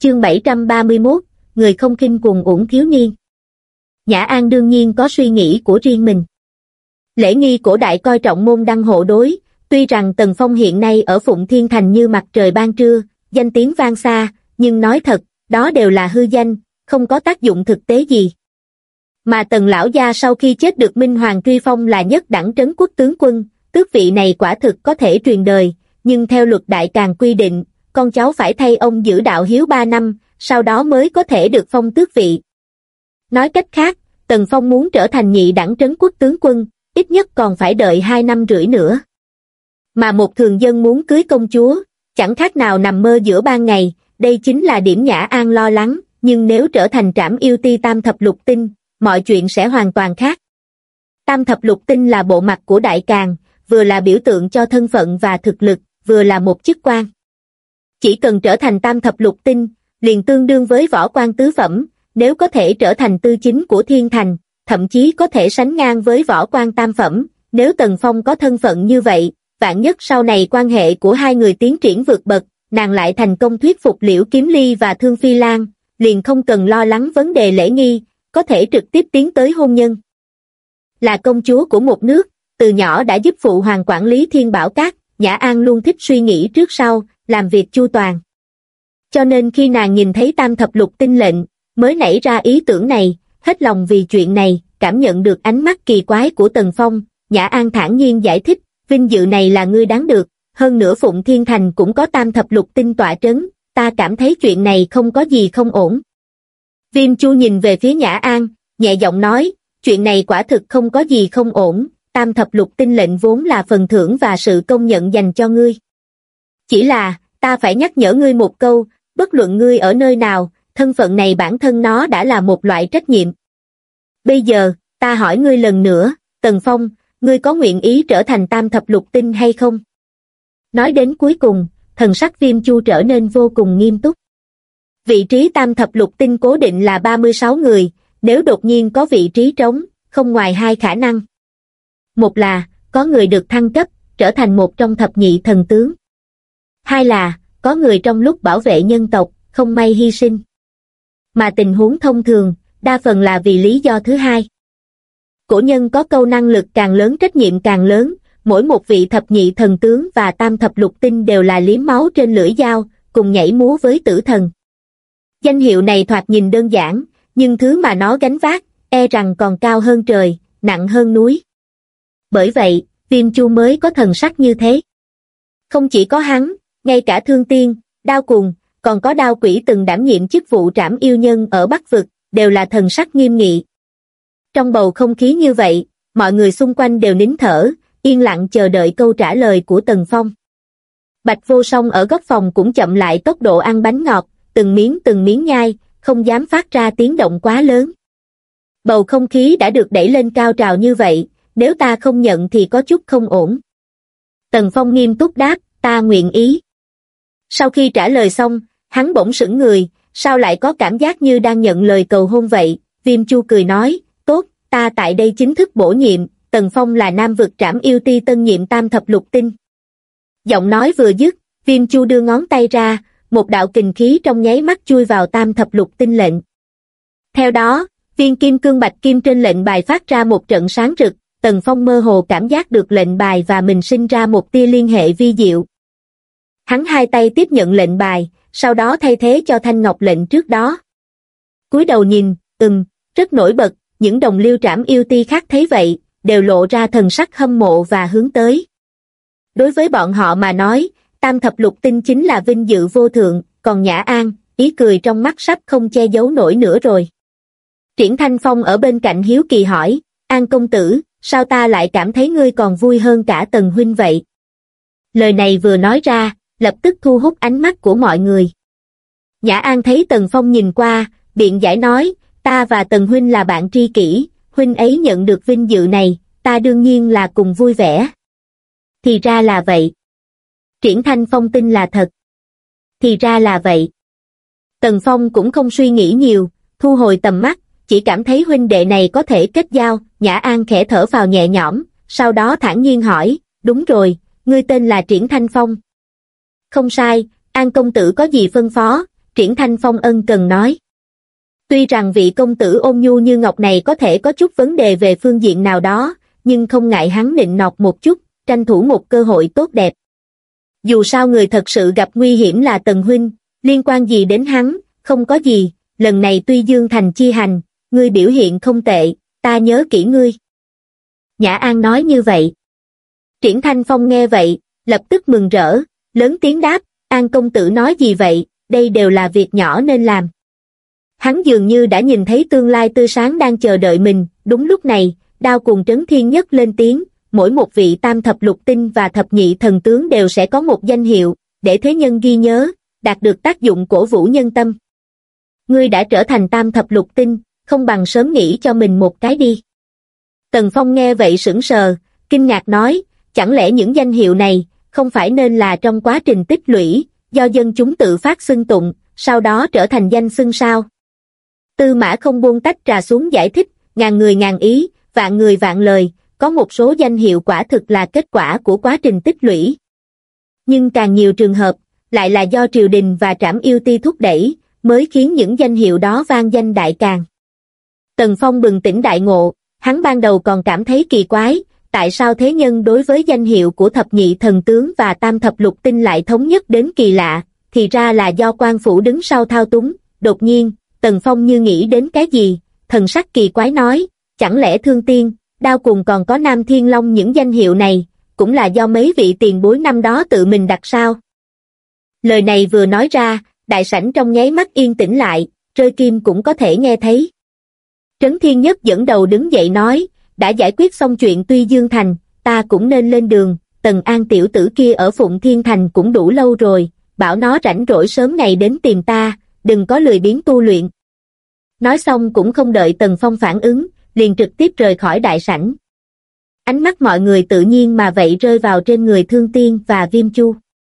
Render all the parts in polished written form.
Chương 731, người không khinh cuồng uổng thiếu niên. Nhã An đương nhiên có suy nghĩ của riêng mình. Lễ nghi cổ đại coi trọng môn đăng hộ đối, tuy rằng Tần Phong hiện nay ở Phụng Thiên Thành như mặt trời ban trưa, danh tiếng vang xa, nhưng nói thật, đó đều là hư danh, không có tác dụng thực tế gì. Mà Tần lão gia sau khi chết được Minh Hoàng truy phong là nhất đẳng trấn quốc tướng quân, tước vị này quả thực có thể truyền đời, nhưng theo luật đại càn quy định, con cháu phải thay ông giữ đạo hiếu 3 năm, sau đó mới có thể được phong tước vị. Nói cách khác, Tần Phong muốn trở thành nhị đẳng trấn quốc tướng quân, ít nhất còn phải đợi 2 năm rưỡi nữa. Mà một thường dân muốn cưới công chúa, chẳng khác nào nằm mơ giữa ban ngày, đây chính là điểm Nhã An lo lắng, nhưng nếu trở thành trảm yêu ti tam thập lục tinh, mọi chuyện sẽ hoàn toàn khác. Tam thập lục tinh là bộ mặt của đại càn, vừa là biểu tượng cho thân phận và thực lực, vừa là một chức quan. Chỉ cần trở thành tam thập lục tinh, liền tương đương với võ quan tứ phẩm, nếu có thể trở thành tư chính của thiên thành, thậm chí có thể sánh ngang với võ quan tam phẩm, nếu Tần Phong có thân phận như vậy, vạn nhất sau này quan hệ của hai người tiến triển vượt bậc, nàng lại thành công thuyết phục Liễu Kiếm Ly và Thương Phi Lan, liền không cần lo lắng vấn đề lễ nghi, có thể trực tiếp tiến tới hôn nhân. Là công chúa của một nước, từ nhỏ đã giúp phụ hoàng quản lý Thiên Bảo Các, Nhã An luôn thích suy nghĩ trước sau, làm việc chu toàn. Cho nên khi nàng nhìn thấy tam thập lục tinh lệnh, mới nảy ra ý tưởng này, hết lòng vì chuyện này, cảm nhận được ánh mắt kỳ quái của Tần Phong, Nhã An thản nhiên giải thích, vinh dự này là ngươi đáng được, hơn nữa Phụng Thiên Thành cũng có tam thập lục tinh tọa trấn, ta cảm thấy chuyện này không có gì không ổn. Viêm Chu nhìn về phía Nhã An, nhẹ giọng nói, chuyện này quả thực không có gì không ổn, tam thập lục tinh lệnh vốn là phần thưởng và sự công nhận dành cho ngươi. Chỉ là, ta phải nhắc nhở ngươi một câu, bất luận ngươi ở nơi nào, thân phận này bản thân nó đã là một loại trách nhiệm. Bây giờ, ta hỏi ngươi lần nữa, Tần Phong, ngươi có nguyện ý trở thành tam thập lục tinh hay không? Nói đến cuối cùng, thần sắc Viêm Chu trở nên vô cùng nghiêm túc. Vị trí tam thập lục tinh cố định là 36 người, nếu đột nhiên có vị trí trống, không ngoài 2 khả năng. Một là, có người được thăng cấp, trở thành một trong thập nhị thần tướng. Hai là, có người trong lúc bảo vệ nhân tộc, không may hy sinh. Mà tình huống thông thường, đa phần là vì lý do thứ hai. Cổ nhân có câu năng lực càng lớn trách nhiệm càng lớn, mỗi một vị thập nhị thần tướng và tam thập lục tinh đều là liếm máu trên lưỡi dao, cùng nhảy múa với tử thần. Danh hiệu này thoạt nhìn đơn giản, nhưng thứ mà nó gánh vác, e rằng còn cao hơn trời, nặng hơn núi. Bởi vậy, Viêm Chu mới có thần sắc như thế. Không chỉ có hắn, ngay cả Thương Tiên, Đao Cùng, còn có Đao Quỷ từng đảm nhiệm chức vụ trảm yêu nhân ở Bắc Vực, đều là thần sắc nghiêm nghị. Trong bầu không khí như vậy, mọi người xung quanh đều nín thở, yên lặng chờ đợi câu trả lời của Tần Phong. Bạch Vô Song ở góc phòng cũng chậm lại tốc độ ăn bánh ngọt, từng miếng nhai, không dám phát ra tiếng động quá lớn. Bầu không khí đã được đẩy lên cao trào như vậy, nếu ta không nhận thì có chút không ổn. Tần Phong nghiêm túc đáp, ta nguyện ý. Sau khi trả lời xong, hắn bỗng sững người, sao lại có cảm giác như đang nhận lời cầu hôn vậy? Viêm Chu cười nói, tốt, ta tại đây chính thức bổ nhiệm, Tần Phong là Nam Vực trảm yêu ti tân nhiệm tam thập lục tinh. Giọng nói vừa dứt, Viêm Chu đưa ngón tay ra, một đạo kình khí trong nháy mắt chui vào tam thập lục tinh lệnh. Theo đó, viên kim cương bạch kim trên lệnh bài phát ra một trận sáng rực, Tần Phong mơ hồ cảm giác được lệnh bài và mình sinh ra một tia liên hệ vi diệu. Hắn hai tay tiếp nhận lệnh bài, sau đó thay thế cho thanh ngọc lệnh trước đó. Cúi đầu nhìn, rất nổi bật, những đồng liêu trảm yêu ti khác thấy vậy, đều lộ ra thần sắc hâm mộ và hướng tới. Đối với bọn họ mà nói, tam thập lục tinh chính là vinh dự vô thượng, còn Nhã An, ý cười trong mắt sắp không che giấu nổi nữa rồi. Triển Thanh Phong ở bên cạnh hiếu kỳ hỏi, An công tử, sao ta lại cảm thấy ngươi còn vui hơn cả Tần huynh vậy? Lời này vừa nói ra, lập tức thu hút ánh mắt của mọi người. Nhã An thấy Tần Phong nhìn qua, biện giải nói, ta và Tần huynh là bạn tri kỷ, huynh ấy nhận được vinh dự này, ta đương nhiên là cùng vui vẻ. Thì ra là vậy. Triển Thanh Phong tin là thật. Thì ra là vậy. Tần Phong cũng không suy nghĩ nhiều, thu hồi tầm mắt, chỉ cảm thấy huynh đệ này có thể kết giao. Nhã An khẽ thở phào nhẹ nhõm, sau đó thản nhiên hỏi, đúng rồi, ngươi tên là Triển Thanh Phong. Không sai, An công tử có gì phân phó? Triển Thanh Phong ân cần nói. Tuy rằng vị công tử ôn nhu như ngọc này có thể có chút vấn đề về phương diện nào đó, nhưng không ngại hắn nịnh nọt một chút, tranh thủ một cơ hội tốt đẹp. Dù sao người thật sự gặp nguy hiểm là Tần huynh, liên quan gì đến hắn, không có gì, lần này tuy Dương Thành chi hành, ngươi biểu hiện không tệ, ta nhớ kỹ ngươi. Nhã An nói như vậy. Triển Thanh Phong nghe vậy, lập tức mừng rỡ, lớn tiếng đáp, An công tử nói gì vậy, đây đều là việc nhỏ nên làm. Hắn dường như đã nhìn thấy tương lai tươi sáng đang chờ đợi mình, đúng lúc này, Đao cùng Trấn Thiên Nhất lên tiếng, mỗi một vị tam thập lục tinh và thập nhị thần tướng đều sẽ có một danh hiệu, để thế nhân ghi nhớ, đạt được tác dụng cổ vũ nhân tâm. Ngươi đã trở thành tam thập lục tinh, không bằng sớm nghĩ cho mình một cái đi. Tần Phong nghe vậy sững sờ, kinh ngạc nói, chẳng lẽ những danh hiệu này, không phải nên là trong quá trình tích lũy, do dân chúng tự phát xưng tụng, sau đó trở thành danh xưng sao? Tư Mã không buông tách trà xuống giải thích, ngàn người ngàn ý, vạn người vạn lời, có một số danh hiệu quả thực là kết quả của quá trình tích lũy. Nhưng càng nhiều trường hợp, lại là do triều đình và Trảm Yêu Ti thúc đẩy, mới khiến những danh hiệu đó vang danh đại càn. Tần Phong bừng tỉnh đại ngộ, hắn ban đầu còn cảm thấy kỳ quái, tại sao thế nhân đối với danh hiệu của thập nhị thần tướng và tam thập lục tinh lại thống nhất đến kỳ lạ, thì ra là do quan phủ đứng sau thao túng. Đột nhiên, Tần Phong như nghĩ đến cái gì, thần sắc kỳ quái nói, chẳng lẽ Thương Tiên, Đao cùng còn có Nam Thiên Long những danh hiệu này, cũng là do mấy vị tiền bối năm đó tự mình đặt sao? Lời này vừa nói ra, đại sảnh trong nháy mắt yên tĩnh lại, rơi kim cũng có thể nghe thấy. Trấn Thiên Nhất dẫn đầu đứng dậy nói, đã giải quyết xong chuyện Tuy Dương Thành, ta cũng nên lên đường, Tần An tiểu tử kia ở Phụng Thiên Thành cũng đủ lâu rồi, bảo nó rảnh rỗi sớm ngày đến tìm ta, đừng có lười biếng tu luyện. Nói xong cũng không đợi Tần Phong phản ứng, liền trực tiếp rời khỏi đại sảnh. Ánh mắt mọi người tự nhiên mà vậy rơi vào trên người Thương Tiên và Viêm Chu.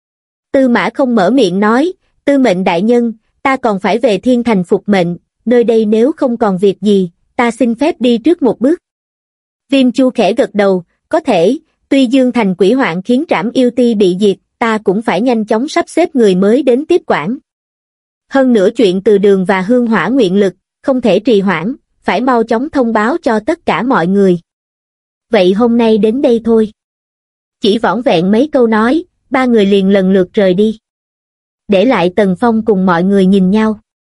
Tư Mã không mở miệng nói, Tư mệnh đại nhân, ta còn phải về Thiên Thành phục mệnh, nơi đây nếu không còn việc gì, ta xin phép đi trước một bước. Viêm Chu khẽ gật đầu, có thể, tuy Dương Thành quỷ hoạn khiến Trảm Yêu Ti bị diệt, ta cũng phải nhanh chóng sắp xếp người mới đến tiếp quản. Hơn nữa chuyện Từ Đường và Hương Hỏa nguyện lực, không thể trì hoãn, phải mau chóng thông báo cho tất cả mọi người. Vậy hôm nay đến đây thôi. Chỉ vỏn vẹn mấy câu nói, ba người liền lần lượt rời đi. Để lại Tần Phong cùng mọi người nhìn nhau.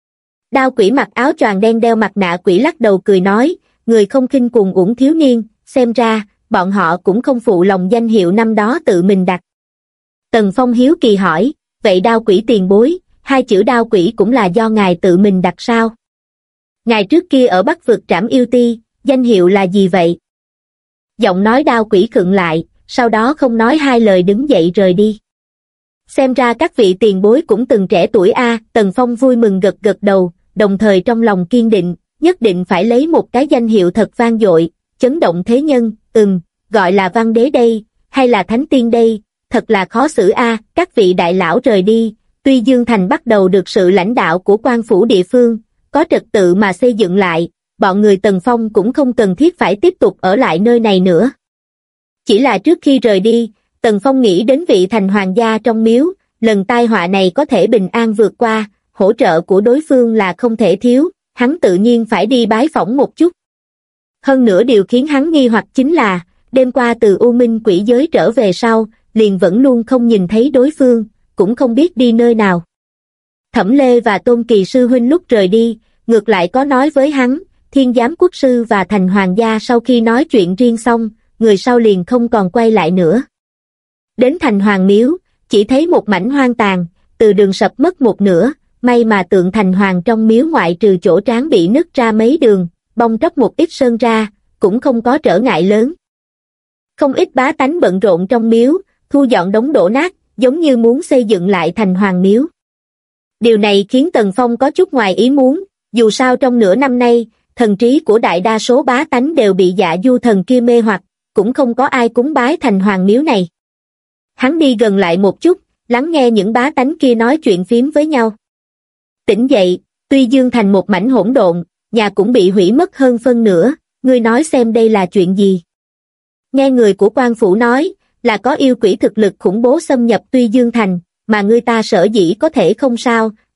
Đao quỷ mặc áo choàng đen đeo mặt nạ quỷ lắc đầu cười nói, người không khinh cuồng uổng thiếu niên, xem ra, bọn họ cũng không phụ lòng danh hiệu năm đó tự mình đặt. Tần Phong hiếu kỳ hỏi, vậy Đao quỷ tiền bối, hai chữ Đao quỷ cũng là do ngài tự mình đặt sao? Ngài trước kia ở Bắc vực Trảm Yêu Ti, danh hiệu là gì vậy? Giọng nói Đao quỷ khựng lại, sau đó không nói hai lời đứng dậy rời đi. Xem ra các vị tiền bối cũng từng trẻ tuổi a. Tần Phong vui mừng gật gật đầu, đồng thời trong lòng kiên định, nhất định phải lấy một cái danh hiệu thật vang dội, chấn động thế nhân, gọi là văn đế đây, hay là thánh tiên đây, thật là khó xử a. Các vị đại lão rời đi, tuy Dương Thành bắt đầu được sự lãnh đạo của quan phủ địa phương, có trật tự mà xây dựng lại, bọn người Tần Phong cũng không cần thiết phải tiếp tục ở lại nơi này nữa. Chỉ là trước khi rời đi, Tần Phong nghĩ đến vị thành hoàng gia trong miếu, lần tai họa này có thể bình an vượt qua, hỗ trợ của đối phương là không thể thiếu, hắn tự nhiên phải đi bái phỏng một chút. Hơn nữa điều khiến hắn nghi hoặc chính là, đêm qua từ U Minh quỷ giới trở về sau, liền vẫn luôn không nhìn thấy đối phương, cũng không biết đi nơi nào. Thẩm Lê và Tôn Kỳ sư huynh lúc rời đi, ngược lại có nói với hắn, Thiên Giám quốc sư và thành hoàng gia sau khi nói chuyện riêng xong, người sau liền không còn quay lại nữa. Đến thành hoàng miếu, chỉ thấy một mảnh hoang tàn, từ đường sập mất một nửa, may mà tượng thành hoàng trong miếu ngoại trừ chỗ trán bị nứt ra mấy đường, bong tróc một ít sơn ra, cũng không có trở ngại lớn. Không ít bá tánh bận rộn trong miếu, thu dọn đống đổ nát, giống như muốn xây dựng lại thành hoàng miếu. Điều này khiến Tần Phong có chút ngoài ý muốn, dù sao trong nửa năm nay, thần trí của đại đa số bá tánh đều bị Dạ Du thần kia mê hoặc, cũng không có ai cúng bái thành hoàng miếu này. Hắn đi gần lại một chút, lắng nghe những bá tánh kia nói chuyện phím với nhau. Tỉnh dậy, tuy Dương Thành một mảnh hỗn độn, nhà cũng bị hủy mất hơn phân nửa, ngươi nói xem đây là chuyện gì? Nghe người của quan phủ nói, là có yêu quỷ thực lực khủng bố xâm nhập Tuy Dương Thành, mà ngươi ta sở dĩ có thể không sao,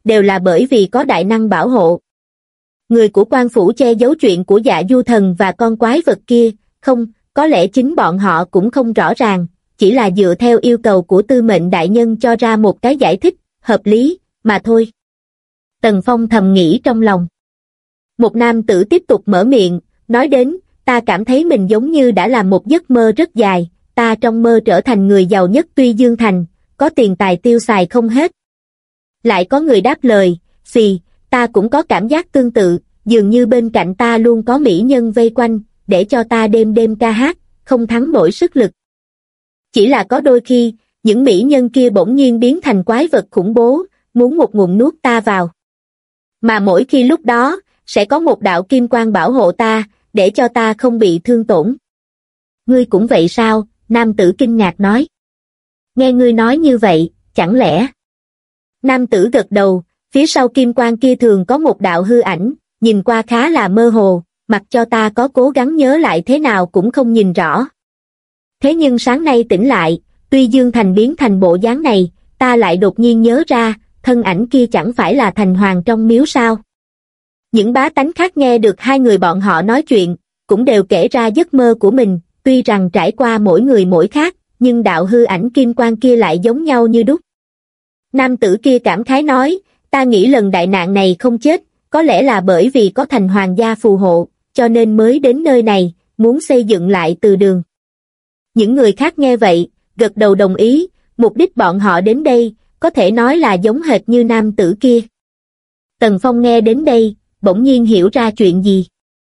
đều là bởi vì có đại năng bảo hộ. Người của quan phủ che giấu chuyện của Dạ Du Thần và con quái vật kia, không, có lẽ chính bọn họ cũng không rõ ràng, chỉ là dựa theo yêu cầu của Tư Mệnh đại nhân cho ra một cái giải thích, hợp lý, mà thôi. Tần Phong thầm nghĩ trong lòng. Một nam tử tiếp tục mở miệng, nói đến, ta cảm thấy mình giống như đã làm một giấc mơ rất dài, ta trong mơ trở thành người giàu nhất Tuy Dương Thành, có tiền tài tiêu xài không hết. Lại có người đáp lời, xì, ta cũng có cảm giác tương tự, dường như bên cạnh ta luôn có mỹ nhân vây quanh, để cho ta đêm đêm ca hát, không thắng nổi sức lực. Chỉ là có đôi khi, những mỹ nhân kia bỗng nhiên biến thành quái vật khủng bố, muốn một ngụm nuốt ta vào. Mà mỗi khi lúc đó, sẽ có một đạo kim quang bảo hộ ta, để cho ta không bị thương tổn. Ngươi cũng vậy sao? Nam tử kinh ngạc nói. Nghe ngươi nói như vậy, chẳng lẽ? Nam tử gật đầu, phía sau kim quang kia thường có một đạo hư ảnh, nhìn qua khá là mơ hồ, mặc cho ta có cố gắng nhớ lại thế nào cũng không nhìn rõ. Thế nhưng sáng nay tỉnh lại, Tuy Dương Thành biến thành bộ dáng này, ta lại đột nhiên nhớ ra, thân ảnh kia chẳng phải là thành hoàng trong miếu sao? Những bá tánh khác nghe được hai người bọn họ nói chuyện, cũng đều kể ra giấc mơ của mình, tuy rằng trải qua mỗi người mỗi khác, nhưng đạo hư ảnh kim quang kia lại giống nhau như đúc. Nam tử kia cảm khái nói, ta nghĩ lần đại nạn này không chết, có lẽ là bởi vì có thành hoàng gia phù hộ, cho nên mới đến nơi này, muốn xây dựng lại từ đường. Những người khác nghe vậy, gật đầu đồng ý, mục đích bọn họ đến đây, có thể nói là giống hệt như nam tử kia. Tần Phong nghe đến đây, bỗng nhiên hiểu ra chuyện gì.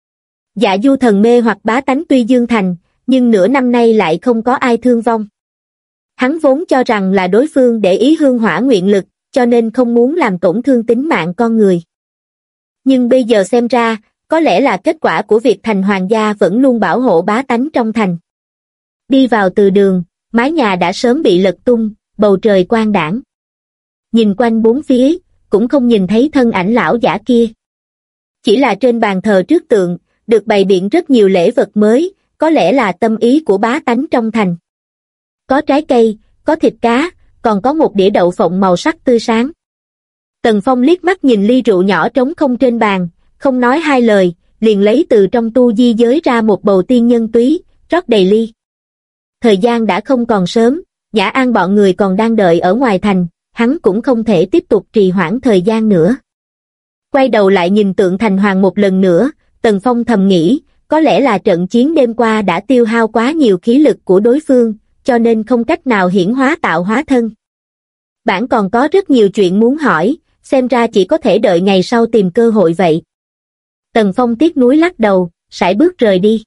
Dạ Du Thần mê hoặc bá tánh Tuy Dương Thành, nhưng nửa năm nay lại không có ai thương vong. Hắn vốn cho rằng là đối phương để ý hương hỏa nguyện lực, cho nên không muốn làm tổn thương tính mạng con người. Nhưng bây giờ xem ra, có lẽ là kết quả của việc thành hoàng gia vẫn luôn bảo hộ bá tánh trong thành. Đi vào từ đường, mái nhà đã sớm bị lật tung, bầu trời quang đãng. Nhìn quanh bốn phía, cũng không nhìn thấy thân ảnh lão giả kia. Chỉ là trên bàn thờ trước tượng, được bày biện rất nhiều lễ vật mới, có lẽ là tâm ý của bá tánh trong thành. Có trái cây, có thịt cá, còn có một đĩa đậu phộng màu sắc tươi sáng. Tần Phong liếc mắt nhìn ly rượu nhỏ trống không trên bàn, không nói hai lời, liền lấy từ trong tu di giới ra một bầu tiên nhân túy, rót đầy ly. Thời gian đã không còn sớm, Nhã An bọn người còn đang đợi ở ngoài thành, hắn cũng không thể tiếp tục trì hoãn thời gian nữa. Quay đầu lại nhìn tượng thành hoàng một lần nữa, Tần Phong thầm nghĩ, có lẽ là trận chiến đêm qua đã tiêu hao quá nhiều khí lực của đối phương, cho nên không cách nào hiển hóa tạo hóa thân. Bản còn có rất nhiều chuyện muốn hỏi, xem ra chỉ có thể đợi ngày sau tìm cơ hội vậy. Tần Phong tiếc nuối lắc đầu, sải bước rời đi.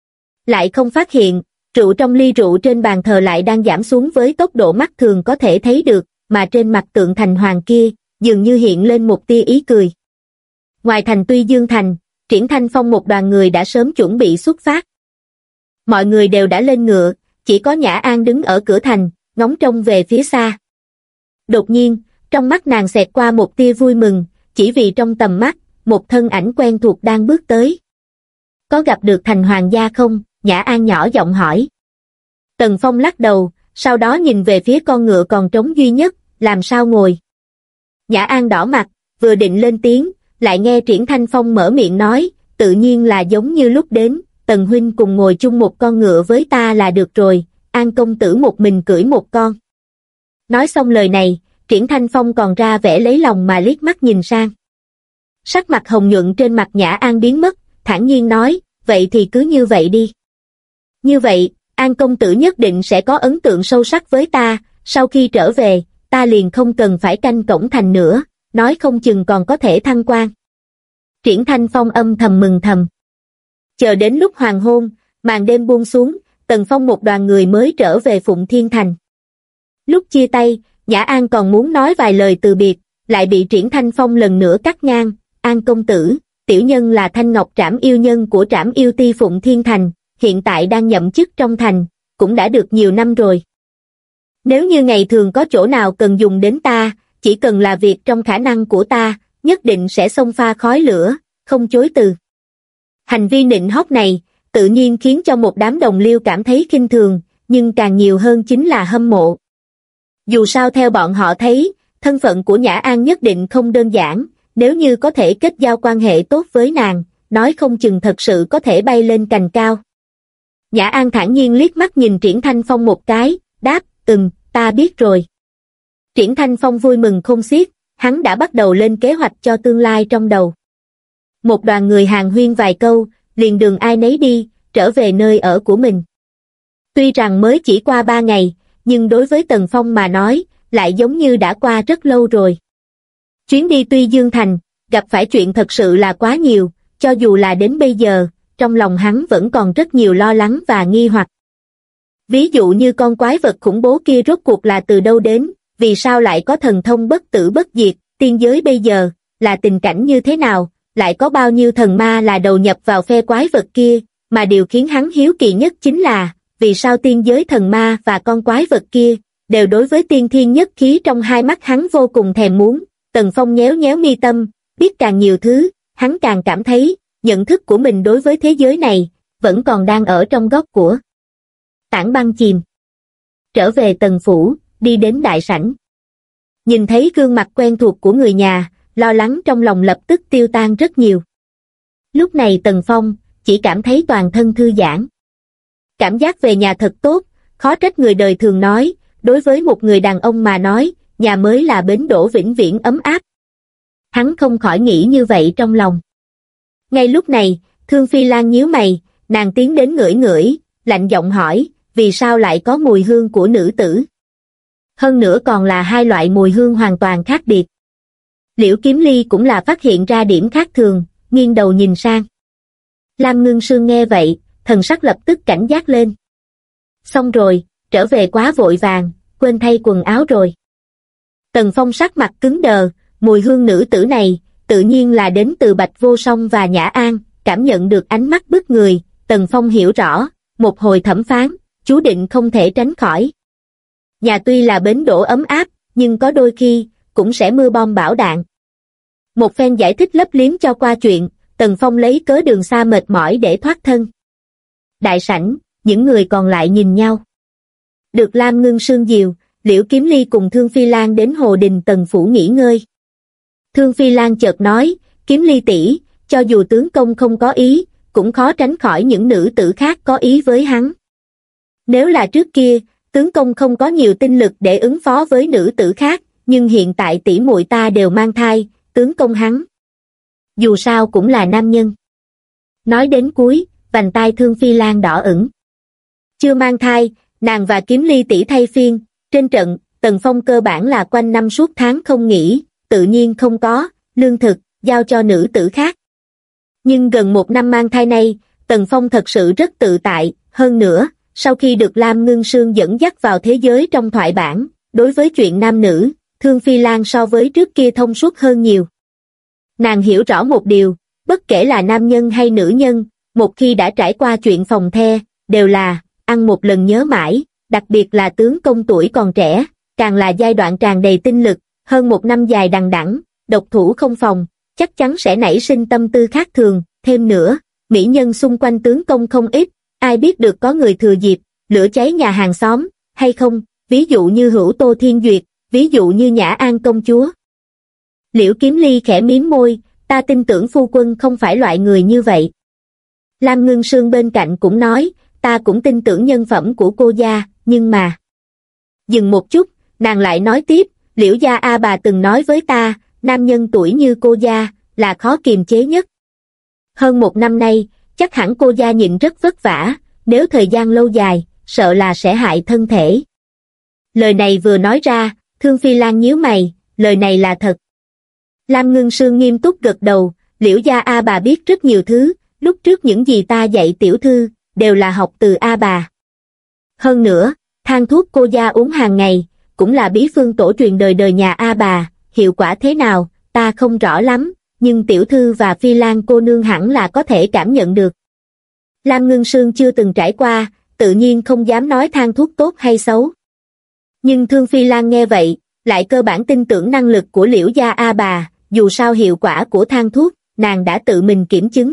Lại không phát hiện, rượu trong ly rượu trên bàn thờ lại đang giảm xuống với tốc độ mắt thường có thể thấy được, mà trên mặt tượng thành hoàng kia, dường như hiện lên một tia ý cười. Ngoài thành Tuy Dương Thành, Triển Thanh Phong một đoàn người đã sớm chuẩn bị xuất phát. Mọi người đều đã lên ngựa, chỉ có Nhã An đứng ở cửa thành, ngóng trông về phía xa. Đột nhiên, trong mắt nàng xẹt qua một tia vui mừng, chỉ vì trong tầm mắt, một thân ảnh quen thuộc đang bước tới. Có gặp được thành hoàng gia không? Nhã An nhỏ giọng hỏi. Tần Phong lắc đầu, sau đó nhìn về phía con ngựa còn trống duy nhất, làm sao ngồi. Nhã An đỏ mặt, vừa định lên tiếng, lại nghe Triển Thanh Phong mở miệng nói, tự nhiên là giống như lúc đến, Tần huynh cùng ngồi chung một con ngựa với ta là được rồi, An công tử một mình cưỡi một con. Nói xong lời này, Triển Thanh Phong còn ra vẻ lấy lòng mà liếc mắt nhìn sang. Sắc mặt hồng nhuận trên mặt Nhã An biến mất, thản nhiên nói, vậy thì cứ như vậy đi. Như vậy, An công tử nhất định sẽ có ấn tượng sâu sắc với ta, sau khi trở về, ta liền không cần phải canh cổng thành nữa, nói không chừng còn có thể thăng quan. Triển Thanh Phong âm thầm mừng thầm. Chờ đến lúc hoàng hôn, màn đêm buông xuống, Tần Phong một đoàn người mới trở về Phụng Thiên Thành. Lúc chia tay, Nhã An còn muốn nói vài lời từ biệt, lại bị Triển Thanh Phong lần nữa cắt ngang, An công tử, tiểu nhân là Thanh Ngọc Trảm Yêu Nhân của Trảm Yêu Ti Phụng Thiên Thành, hiện tại đang nhậm chức trong thành, cũng đã được nhiều năm rồi. Nếu như ngày thường có chỗ nào cần dùng đến ta, chỉ cần là việc trong khả năng của ta, nhất định sẽ xông pha khói lửa, không chối từ. Hành vi nịnh hót này, tự nhiên khiến cho một đám đồng liêu cảm thấy khinh thường, nhưng càng nhiều hơn chính là hâm mộ. Dù sao theo bọn họ thấy, thân phận của Nhã An nhất định không đơn giản, nếu như có thể kết giao quan hệ tốt với nàng, nói không chừng thật sự có thể bay lên cành cao. Nhã An thản nhiên liếc mắt nhìn Triển Thanh Phong một cái, đáp, ta biết rồi. Triển Thanh Phong vui mừng khôn xiết, hắn đã bắt đầu lên kế hoạch cho tương lai trong đầu. Một đoàn người hàn huyên vài câu, liền đường ai nấy đi, trở về nơi ở của mình. Tuy rằng mới chỉ qua 3 ngày, nhưng đối với Tần Phong mà nói, lại giống như đã qua rất lâu rồi. Chuyến đi Tuy Dương Thành, gặp phải chuyện thật sự là quá nhiều, cho dù là đến bây giờ, trong lòng hắn vẫn còn rất nhiều lo lắng và nghi hoặc. Ví dụ như con quái vật khủng bố kia rốt cuộc là từ đâu đến, vì sao lại có thần thông bất tử bất diệt, tiên giới bây giờ, là tình cảnh như thế nào, lại có bao nhiêu thần ma là đầu nhập vào phe quái vật kia, mà điều khiến hắn hiếu kỳ nhất chính là, vì sao tiên giới thần ma và con quái vật kia, đều đối với tiên thiên nhất khí trong hai mắt hắn vô cùng thèm muốn. Tần Phong nhéo nhéo mi tâm, biết càng nhiều thứ, hắn càng cảm thấy, nhận thức của mình đối với thế giới này, vẫn còn đang ở trong góc của tảng băng chìm. Trở về Tần Phủ, đi đến đại sảnh. Nhìn thấy gương mặt quen thuộc của người nhà, lo lắng trong lòng lập tức tiêu tan rất nhiều. Lúc này Tần Phong, chỉ cảm thấy toàn thân thư giãn. Cảm giác về nhà thật tốt, khó trách người đời thường nói, đối với một người đàn ông mà nói, nhà mới là bến đỗ vĩnh viễn ấm áp. Hắn không khỏi nghĩ như vậy trong lòng. Ngay lúc này, Thương Phi Lan nhíu mày, nàng tiến đến ngửi ngửi, lạnh giọng hỏi, vì sao lại có mùi hương của nữ tử? Hơn nữa còn là hai loại mùi hương hoàn toàn khác biệt. Liễu Kiếm Ly cũng là phát hiện ra điểm khác thường, nghiêng đầu nhìn sang. Lam Ngưng Sương nghe vậy, thần sắc lập tức cảnh giác lên. Xong rồi, trở về quá vội vàng, quên thay quần áo rồi. Tần Phong sắc mặt cứng đờ, mùi hương nữ tử này, tự nhiên là đến từ Bạch Vô Song và Nhã An, cảm nhận được ánh mắt bức người, Tần Phong hiểu rõ, một hồi thẩm phán, chú định không thể tránh khỏi. Nhà tuy là bến đỗ ấm áp, nhưng có đôi khi, cũng sẽ mưa bom bão đạn. Một phen giải thích lấp liếm cho qua chuyện, Tần Phong lấy cớ đường xa mệt mỏi để thoát thân. Đại sảnh, những người còn lại nhìn nhau. Được Lam Ngưng Sương dìu, Liễu Kiếm Ly cùng Thương Phi Lan đến Hồ Đình Tần Phủ nghỉ ngơi. Thương Phi Lan chợt nói, Kiếm Ly tỷ, cho dù tướng công không có ý, cũng khó tránh khỏi những nữ tử khác có ý với hắn. Nếu là trước kia, tướng công không có nhiều tinh lực để ứng phó với nữ tử khác, nhưng hiện tại tỷ muội ta đều mang thai, tướng công hắn. Dù sao cũng là nam nhân. Nói đến cuối, vành tai Thương Phi Lan đỏ ửng. Chưa mang thai, nàng và Kiếm Ly tỷ thay phiên, trên trận, Tần Phong cơ bản là quanh năm suốt tháng không nghỉ, tự nhiên không có, lương thực, giao cho nữ tử khác. Nhưng gần 1 năm mang thai này, Tần Phong thật sự rất tự tại, hơn nữa, sau khi được Lam Ngưng Sương dẫn dắt vào thế giới trong thoại bản, đối với chuyện nam nữ, Thương Phi Lan so với trước kia thông suốt hơn nhiều. Nàng hiểu rõ một điều, bất kể là nam nhân hay nữ nhân, một khi đã trải qua chuyện phòng the, đều là ăn một lần nhớ mãi, đặc biệt là tướng công tuổi còn trẻ, càng là giai đoạn tràn đầy tinh lực, hơn 1 năm dài đằng đẵng, độc thủ không phòng, chắc chắn sẽ nảy sinh tâm tư khác thường, thêm nữa, mỹ nhân xung quanh tướng công không ít, ai biết được có người thừa dịp, lửa cháy nhà hàng xóm, hay không, ví dụ như Hữu Tô Thiên Duyệt, ví dụ như Nhã An công chúa. Liễu Kiếm Ly khẽ mím môi, ta tin tưởng phu quân không phải loại người như vậy. Lam Ngưng Sương bên cạnh cũng nói, ta cũng tin tưởng nhân phẩm của cô gia, nhưng mà... Dừng một chút, nàng lại nói tiếp, Liễu gia A bà từng nói với ta, nam nhân tuổi như cô gia, là khó kiềm chế nhất. Hơn 1 năm nay, chắc hẳn cô gia nhịn rất vất vả, nếu thời gian lâu dài, sợ là sẽ hại thân thể. Lời này vừa nói ra, Thương Phi Lan nhíu mày, lời này là thật. Lam Ngưng Sương nghiêm túc gật đầu, Liễu gia A bà biết rất nhiều thứ, lúc trước những gì ta dạy tiểu thư, đều là học từ A bà. Hơn nữa, thang thuốc cô gia uống hàng ngày, cũng là bí phương tổ truyền đời đời nhà A bà, hiệu quả thế nào, ta không rõ lắm, nhưng tiểu thư và Phi Lan cô nương hẳn là có thể cảm nhận được. Lam Ngưng Sương chưa từng trải qua, tự nhiên không dám nói thang thuốc tốt hay xấu. Nhưng Thương Phi Lan nghe vậy, lại cơ bản tin tưởng năng lực của Liễu gia A bà, dù sao hiệu quả của thang thuốc, nàng đã tự mình kiểm chứng.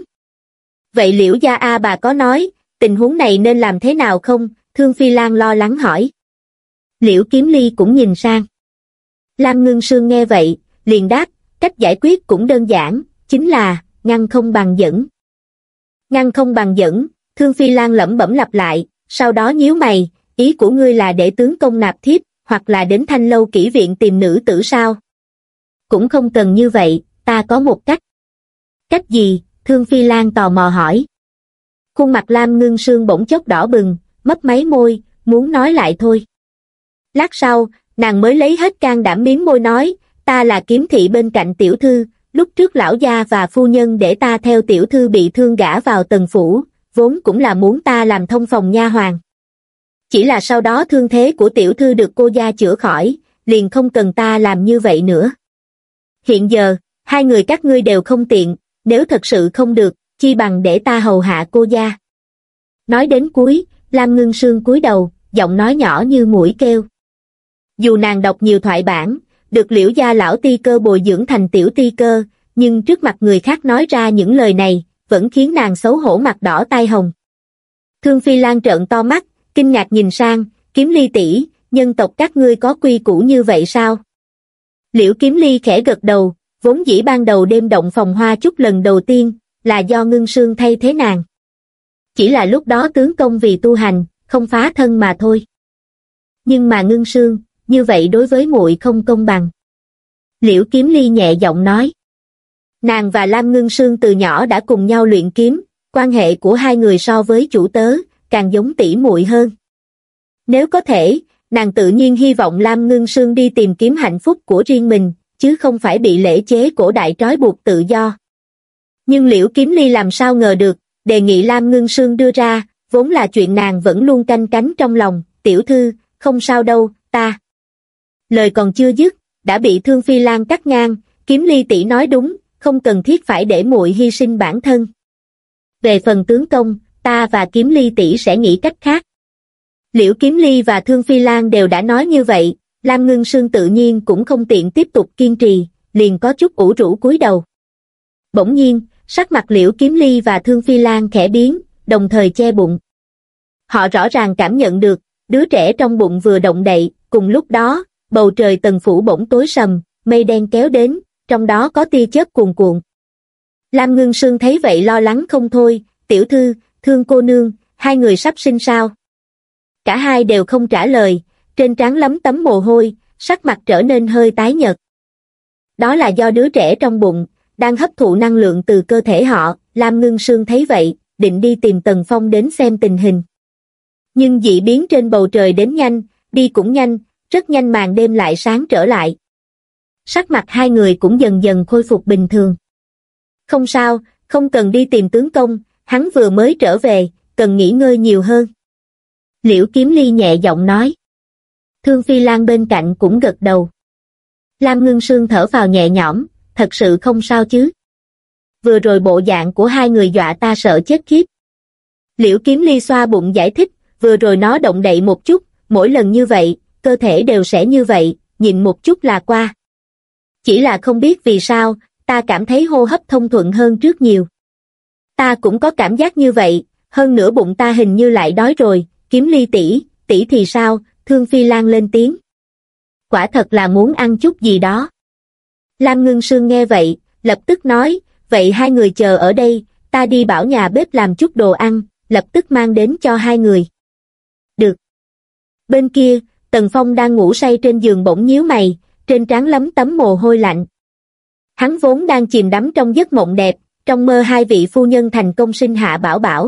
Vậy Liễu gia A bà có nói, tình huống này nên làm thế nào không? Thương Phi Lan lo lắng hỏi. Liễu Kiếm Ly cũng nhìn sang. Lam Ngưng Sương nghe vậy, liền đáp, cách giải quyết cũng đơn giản, chính là, ngăn không bằng dẫn. Ngăn không bằng dẫn, Thương Phi Lan lẩm bẩm lặp lại, sau đó nhíu mày, ý của ngươi là để tướng công nạp thiếp, hoặc là đến Thanh Lâu kỹ viện tìm nữ tử sao? Cũng không cần như vậy, ta có một cách. Cách gì? Thương Phi Lan tò mò hỏi. Khuôn mặt Lam Ngưng Sương bỗng chốc đỏ bừng, mấp máy môi, muốn nói lại thôi. Lát sau, nàng mới lấy hết can đảm miếm môi nói, ta là kiếm thị bên cạnh tiểu thư, lúc trước lão gia và phu nhân để ta theo tiểu thư bị thương gả vào Tần phủ, vốn cũng là muốn ta làm thông phòng nha hoàn. Chỉ là sau đó thương thế của tiểu thư được cô gia chữa khỏi, liền không cần ta làm như vậy nữa. Hiện giờ, hai người các ngươi đều không tiện, nếu thật sự không được, chi bằng để ta hầu hạ cô gia. Nói đến cuối, Lam Ngưng Sương cúi đầu, giọng nói nhỏ như muỗi kêu. Dù nàng đọc nhiều thoại bản, được Liễu gia lão ti cơ bồi dưỡng thành tiểu ti cơ, nhưng trước mặt người khác nói ra những lời này, vẫn khiến nàng xấu hổ mặt đỏ tai hồng. Thương Phi Lan trợn to mắt, kinh ngạc nhìn sang, Kiếm Ly tỷ, nhân tộc các ngươi có quy củ như vậy sao? Liễu Kiếm Ly khẽ gật đầu, vốn dĩ ban đầu đêm động phòng hoa chúc lần đầu tiên, là do Ngưng Sương thay thế nàng. Chỉ là lúc đó tướng công vì tu hành, không phá thân mà thôi. Nhưng mà Ngưng Sương, như vậy đối với muội không công bằng. Liễu Kiếm Ly nhẹ giọng nói. Nàng và Lam Ngưng Sương từ nhỏ đã cùng nhau luyện kiếm, quan hệ của hai người so với chủ tớ, càng giống tỷ muội hơn. Nếu có thể, nàng tự nhiên hy vọng Lam Ngưng Sương đi tìm kiếm hạnh phúc của riêng mình, chứ không phải bị lễ chế cổ đại trói buộc tự do. Nhưng Liễu Kiếm Ly làm sao ngờ được, đề nghị Lam Ngưng Sương đưa ra, vốn là chuyện nàng vẫn luôn canh cánh trong lòng, tiểu thư, không sao đâu, ta. Lời còn chưa dứt, đã bị Thương Phi Lan cắt ngang, Kiếm Ly tỷ nói đúng, không cần thiết phải để muội hy sinh bản thân. Về phần tướng công, ta và Kiếm Ly tỷ sẽ nghĩ cách khác. Liễu Kiếm Ly và Thương Phi Lan đều đã nói như vậy, Lam Ngưng Sương tự nhiên cũng không tiện tiếp tục kiên trì, liền có chút ủ rũ cúi đầu. Bỗng nhiên, sắc mặt Liễu Kiếm Ly và Thương Phi Lan khẽ biến, đồng thời che bụng. Họ rõ ràng cảm nhận được, đứa trẻ trong bụng vừa động đậy, cùng lúc đó, bầu trời Tần phủ bỗng tối sầm, mây đen kéo đến, trong đó có tia chớp cuồn cuộn. Lam Ngưng Sương thấy vậy lo lắng không thôi, tiểu thư, Thương cô nương, hai người sắp sinh sao? Cả hai đều không trả lời, trên trán lấm tấm mồ hôi, sắc mặt trở nên hơi tái nhợt. Đó là do đứa trẻ trong bụng, đang hấp thụ năng lượng từ cơ thể họ, Lam Ngưng Sương thấy vậy, định đi tìm Tần Phong đến xem tình hình. Nhưng dị biến trên bầu trời đến nhanh, đi cũng nhanh, rất nhanh màn đêm lại sáng trở lại. Sắc mặt hai người cũng dần dần khôi phục bình thường. Không sao, không cần đi tìm tướng công, hắn vừa mới trở về, cần nghỉ ngơi nhiều hơn. Liễu Kiếm Ly nhẹ giọng nói. Thương Phi Lan bên cạnh cũng gật đầu. Lam Ngưng Sương thở phào nhẹ nhõm, thật sự không sao chứ. Vừa rồi bộ dạng của hai người dọa ta sợ chết khiếp. Liễu Kiếm Ly xoa bụng giải thích, vừa rồi nó động đậy một chút, mỗi lần như vậy, cơ thể đều sẽ như vậy, nhịn một chút là qua. Chỉ là không biết vì sao, ta cảm thấy hô hấp thông thuận hơn trước nhiều. Ta cũng có cảm giác như vậy, hơn nữa bụng ta hình như lại đói rồi, Kiếm Ly tỷ, tỷ thì sao? Thương Phi Lan lên tiếng. Quả thật là muốn ăn chút gì đó. Lam Ngưng Sương nghe vậy, lập tức nói, vậy hai người chờ ở đây, ta đi bảo nhà bếp làm chút đồ ăn, lập tức mang đến cho hai người. Được. Bên kia, Tần Phong đang ngủ say trên giường bỗng nhíu mày, trên trán lấm tấm mồ hôi lạnh. Hắn vốn đang chìm đắm trong giấc mộng đẹp, trong mơ hai vị phu nhân thành công sinh hạ bảo bảo.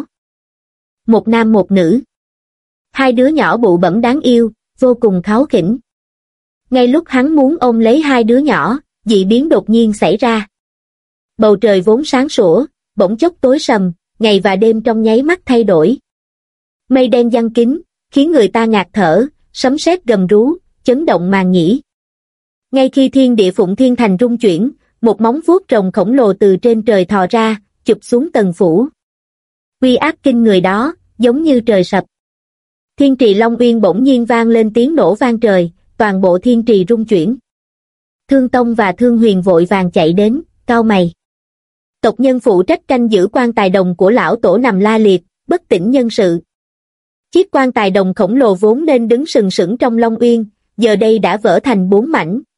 Một nam một nữ. Hai đứa nhỏ bụ bẫm đáng yêu, vô cùng kháu khỉnh. Ngay lúc hắn muốn ôm lấy hai đứa nhỏ, dị biến đột nhiên xảy ra. Bầu trời vốn sáng sủa, bỗng chốc tối sầm, ngày và đêm trong nháy mắt thay đổi. Mây đen giăng kín, khiến người ta ngạt thở, sấm sét gầm rú, chấn động màng nhĩ. Ngay khi thiên địa Phụng Thiên Thành rung chuyển, một móng vuốt rồng khổng lồ từ trên trời thò ra, chụp xuống Tần phủ. Uy áp kinh người đó, giống như trời sập. Thiên trì Long Uyên bỗng nhiên vang lên tiếng nổ vang trời, toàn bộ thiên trì rung chuyển. Thương Tông và Thương Huyền vội vàng chạy đến, cau mày. Tộc nhân phụ trách canh giữ quan tài đồng của lão tổ nằm la liệt, bất tỉnh nhân sự. Chiếc quan tài đồng khổng lồ vốn nên đứng sừng sững trong Long Uyên, giờ đây đã vỡ thành 4 mảnh,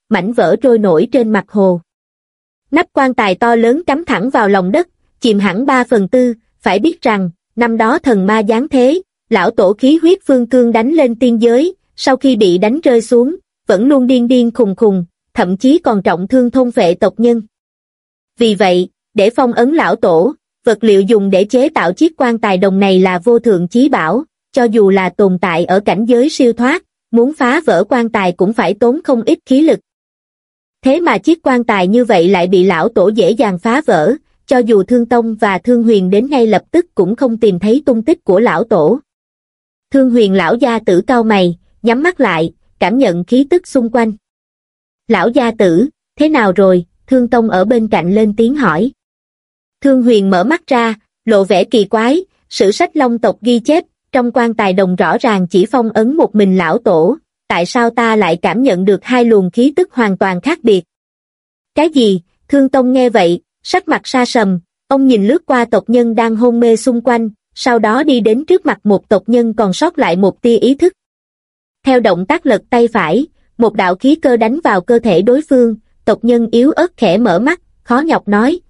mảnh vỡ trôi nổi trên mặt hồ. Nắp quan tài to lớn cắm thẳng vào lòng đất, chìm hẳn 3/4, phải biết rằng, năm đó thần ma giáng thế, lão tổ khí huyết phương cương đánh lên tiên giới, sau khi bị đánh rơi xuống, vẫn luôn điên điên khùng khùng, thậm chí còn trọng thương thôn phệ tộc nhân. Vì vậy, để phong ấn lão tổ, vật liệu dùng để chế tạo chiếc quan tài đồng này là vô thượng chí bảo, cho dù là tồn tại ở cảnh giới siêu thoát, muốn phá vỡ quan tài cũng phải tốn không ít khí lực. Thế mà chiếc quan tài như vậy lại bị lão tổ dễ dàng phá vỡ, cho dù Thương Tông và Thương Huyền đến ngay lập tức cũng không tìm thấy tung tích của lão tổ. Thương Huyền lão gia tử cau mày, nhắm mắt lại, cảm nhận khí tức xung quanh. Lão gia tử, thế nào rồi? Thương Tông ở bên cạnh lên tiếng hỏi. Thương Huyền mở mắt ra, lộ vẻ kỳ quái, sử sách Long tộc ghi chép, trong quan tài đồng rõ ràng chỉ phong ấn một mình lão tổ, tại sao ta lại cảm nhận được hai luồng khí tức hoàn toàn khác biệt? Cái gì? Thương Tông nghe vậy, sắc mặt sa sầm, ông nhìn lướt qua tộc nhân đang hôn mê xung quanh, sau đó đi đến trước mặt một tộc nhân còn sót lại một tia ý thức. Theo động tác lật tay phải, một đạo khí cơ đánh vào cơ thể đối phương, tộc nhân yếu ớt khẽ mở mắt, khó nhọc nói,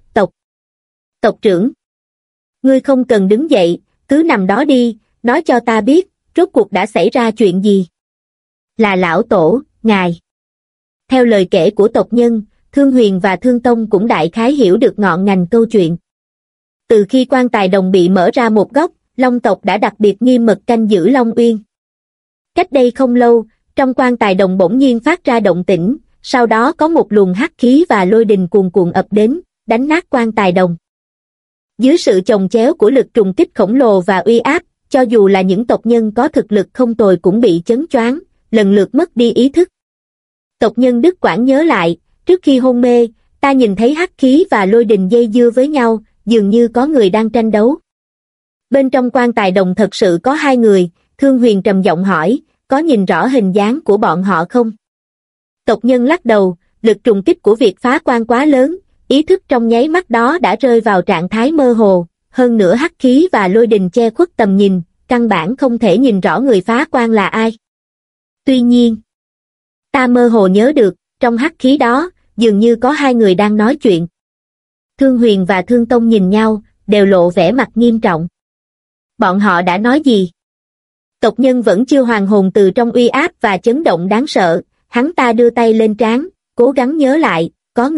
tộc trưởng. Ngươi không cần đứng dậy, cứ nằm đó đi, nói cho ta biết, rốt cuộc đã xảy ra chuyện gì. Là lão tổ, ngài. Theo lời kể của tộc nhân, Thương Huyền và Thương Tông cũng đại khái hiểu được ngọn ngành câu chuyện. Từ khi quan tài đồng bị mở ra một góc, Long tộc đã đặc biệt nghiêm mật canh giữ Long Uyên. Cách đây không lâu, trong quan tài đồng bỗng nhiên phát ra động tĩnh, sau đó có một luồng hắc khí và lôi đình cuồn cuộn ập đến, đánh nát quan tài đồng. Dưới sự chồng chéo của lực trùng kích khổng lồ và uy áp, cho dù là những tộc nhân có thực lực không tồi cũng bị chấn choáng, lần lượt mất đi ý thức. Tộc nhân Đức Quảng nhớ lại, trước khi hôn mê, ta nhìn thấy hắc khí và lôi đình dây dưa với nhau, dường như có người đang tranh đấu. Bên trong quan tài đồng thật sự có hai người, Thương Huyền trầm giọng hỏi, có nhìn rõ hình dáng của bọn họ không? Tộc nhân lắc đầu, lực trùng kích của việc phá quan quá lớn, ý thức trong nháy mắt đó đã rơi vào trạng thái mơ hồ, hơn nữa hắc khí và lôi đình che khuất tầm nhìn, căn bản không thể nhìn rõ người phá quan là ai. Tuy nhiên, ta mơ hồ nhớ được, trong hắc khí đó, dường như có hai người đang nói chuyện. Thương Huyền và Thương Tông nhìn nhau, đều lộ vẻ mặt nghiêm trọng. Bọn họ đã nói gì? Tộc nhân vẫn chưa hoàn hồn từ trong uy áp và chấn động đáng sợ, hắn ta đưa tay lên trán, cố gắng nhớ lại, có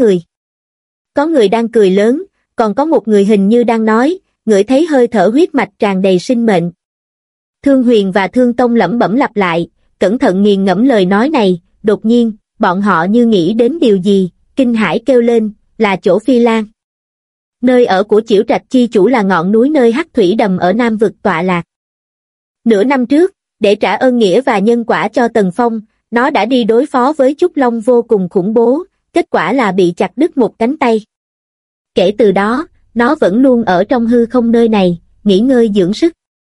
người đang cười lớn, còn có một người hình như đang nói, ngửi thấy hơi thở huyết mạch tràn đầy sinh mệnh. Thương Huyền và Thương Tông lẩm bẩm lặp lại, cẩn thận nghiền ngẫm lời nói này, đột nhiên, bọn họ như nghĩ đến điều gì, kinh hãi kêu lên, là chỗ Phi Lan. Nơi ở của Chiểu Trạch chi chủ là ngọn núi nơi Hắc Thủy Đầm ở Nam vực tọa lạc. Nửa năm trước, để trả ơn nghĩa và nhân quả cho Tần Phong, nó đã đi đối phó với Trúc Long vô cùng khủng bố, kết quả là bị chặt đứt một cánh tay. Kể từ đó, nó vẫn luôn ở trong hư không nơi này, nghỉ ngơi dưỡng sức.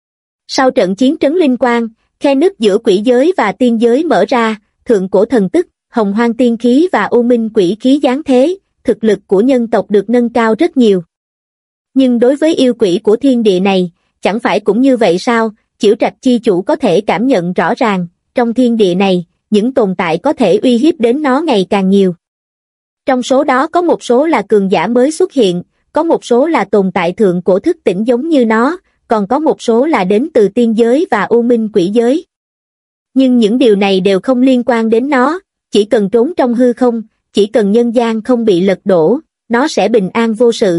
Sau trận chiến trấn Linh Quang, khe nứt giữa quỷ giới và tiên giới mở ra, thượng cổ thần tức, hồng hoang tiên khí và u minh quỷ khí giáng thế, thực lực của nhân tộc được nâng cao rất nhiều. Nhưng đối với yêu quỷ của thiên địa này, chẳng phải cũng như vậy sao? Chiểu Trạch chi chủ có thể cảm nhận rõ ràng, trong thiên địa này, những tồn tại có thể uy hiếp đến nó ngày càng nhiều. Trong số đó có một số là cường giả mới xuất hiện, có một số là tồn tại thượng cổ thức tỉnh giống như nó, còn có một số là đến từ tiên giới và u minh quỷ giới. Nhưng những điều này đều không liên quan đến nó, chỉ cần trốn trong hư không, chỉ cần nhân gian không bị lật đổ, nó sẽ bình an vô sự.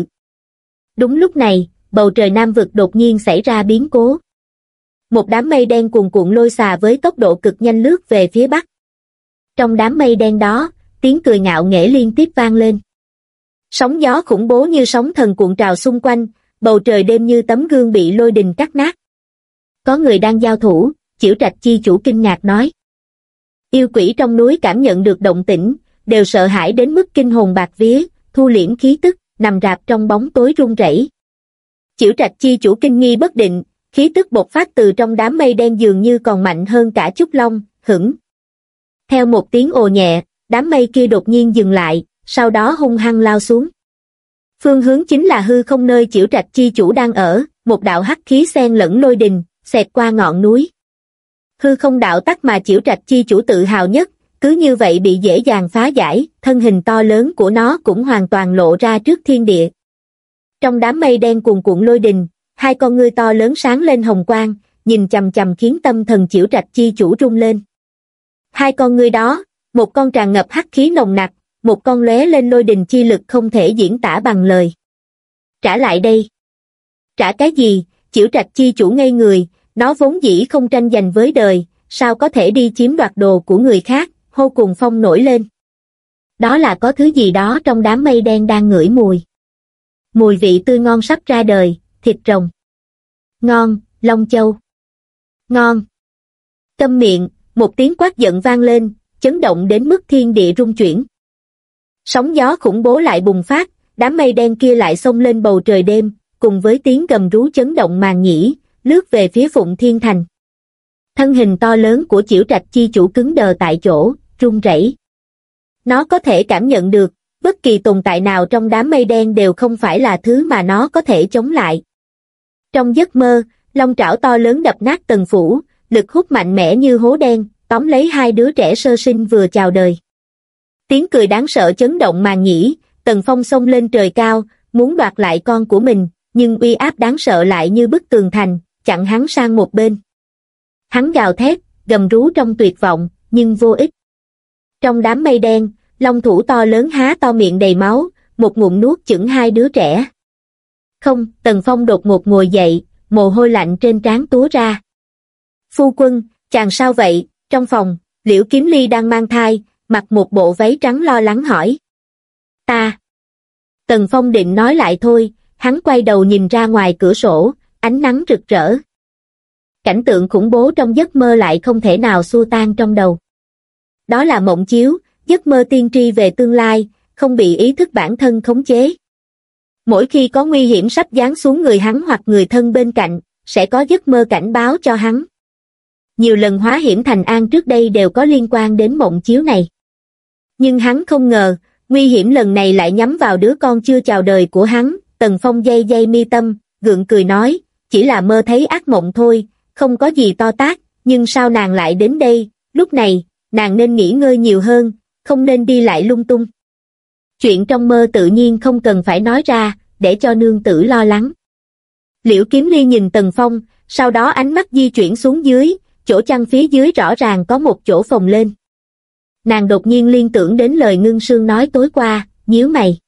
Đúng lúc này, bầu trời Nam vực đột nhiên xảy ra biến cố. Một đám mây đen cuồn cuộn lôi xà với tốc độ cực nhanh lướt về phía bắc. Trong đám mây đen đó, tiếng cười ngạo nghễ liên tiếp vang lên. Sóng gió khủng bố như sóng thần cuộn trào xung quanh, bầu trời đêm như tấm gương bị lôi đình cắt nát. Có người đang giao thủ, Chiểu Trạch chi chủ kinh ngạc nói. Yêu quỷ trong núi cảm nhận được động tĩnh, đều sợ hãi đến mức kinh hồn bạt vía, thu liễm khí tức, nằm rạp trong bóng tối run rẩy. Chiểu Trạch chi chủ kinh nghi bất định, khí tức bộc phát từ trong đám mây đen dường như còn mạnh hơn cả Trúc Long, hửng. Theo một tiếng ồ nhẹ, đám mây kia đột nhiên dừng lại, sau đó hung hăng lao xuống. Phương hướng chính là hư không nơi Chiểu Trạch chi chủ đang ở, một đạo hắc khí xen lẫn lôi đình, xẹt qua ngọn núi. Hư không đạo tắc mà Chiểu Trạch chi chủ tự hào nhất, cứ như vậy bị dễ dàng phá giải, thân hình to lớn của nó cũng hoàn toàn lộ ra trước thiên địa. Trong đám mây đen cuồn cuộn lôi đình, hai con ngươi to lớn sáng lên hồng quang, nhìn chằm chằm khiến tâm thần Chiểu Trạch chi chủ rung lên. Hai con ngươi đó, một con tràn ngập hắc khí nồng nặc, một con lóe lên lôi đình chi lực không thể diễn tả bằng lời. Trả lại đây. Trả cái gì? Chiểu Trạch chi chủ ngây người, nó vốn dĩ không tranh giành với đời, sao có thể đi chiếm đoạt đồ của người khác, hô cùng phong nổi lên. Đó là có thứ gì đó trong đám mây đen đang ngửi mùi. Mùi vị tươi ngon sắp ra đời, thịt rồng. Ngon, Long Châu. Ngon. Câm miệng, một tiếng quát giận vang lên, chấn động đến mức thiên địa rung chuyển. Sóng gió khủng bố lại bùng phát, đám mây đen kia lại xông lên bầu trời đêm, cùng với tiếng gầm rú chấn động màn nhĩ, lướt về phía Phụng Thiên Thành. Thân hình to lớn của Chiểu Trạch chi chủ cứng đờ tại chỗ, run rẩy. Nó có thể cảm nhận được, bất kỳ tồn tại nào trong đám mây đen đều không phải là thứ mà nó có thể chống lại. Trong giấc mơ, long trảo to lớn đập nát tầng phủ, lực hút mạnh mẽ như hố đen, tóm lấy hai đứa trẻ sơ sinh vừa chào đời. Tiếng cười đáng sợ chấn động màn nhĩ, Tần Phong xông lên trời cao, muốn đoạt lại con của mình, nhưng uy áp đáng sợ lại như bức tường thành, chặn hắn sang một bên. Hắn gào thét, gầm rú trong tuyệt vọng, nhưng vô ích. Trong đám mây đen, long thủ to lớn há to miệng đầy máu, một ngụm nuốt chửng hai đứa trẻ. Không, Tần Phong đột ngột ngồi dậy, mồ hôi lạnh trên trán túa ra. Phu quân, chàng sao vậy? Trong phòng, Liễu Kiếm Ly đang mang thai, mặc một bộ váy trắng lo lắng hỏi. Ta. Tần Phong định nói lại thôi, hắn quay đầu nhìn ra ngoài cửa sổ, ánh nắng rực rỡ. Cảnh tượng khủng bố trong giấc mơ lại không thể nào xua tan trong đầu. Đó là mộng chiếu, giấc mơ tiên tri về tương lai, không bị ý thức bản thân khống chế. Mỗi khi có nguy hiểm sắp giáng xuống người hắn hoặc người thân bên cạnh, sẽ có giấc mơ cảnh báo cho hắn. Nhiều lần hóa hiểm thành an trước đây đều có liên quan đến mộng chiếu này. Nhưng hắn không ngờ, nguy hiểm lần này lại nhắm vào đứa con chưa chào đời của hắn. Tần Phong day mi tâm, gượng cười nói, chỉ là mơ thấy ác mộng thôi, không có gì to tát, nhưng sao nàng lại đến đây, lúc này, nàng nên nghỉ ngơi nhiều hơn, không nên đi lại lung tung. Chuyện trong mơ tự nhiên không cần phải nói ra, để cho nương tử lo lắng. Liễu Kiếm Ly nhìn Tần Phong, sau đó ánh mắt di chuyển xuống dưới, chỗ chăn phía dưới rõ ràng có một chỗ phồng lên. Nàng đột nhiên liên tưởng đến lời Ngưng Sương nói tối qua, nhíu mày.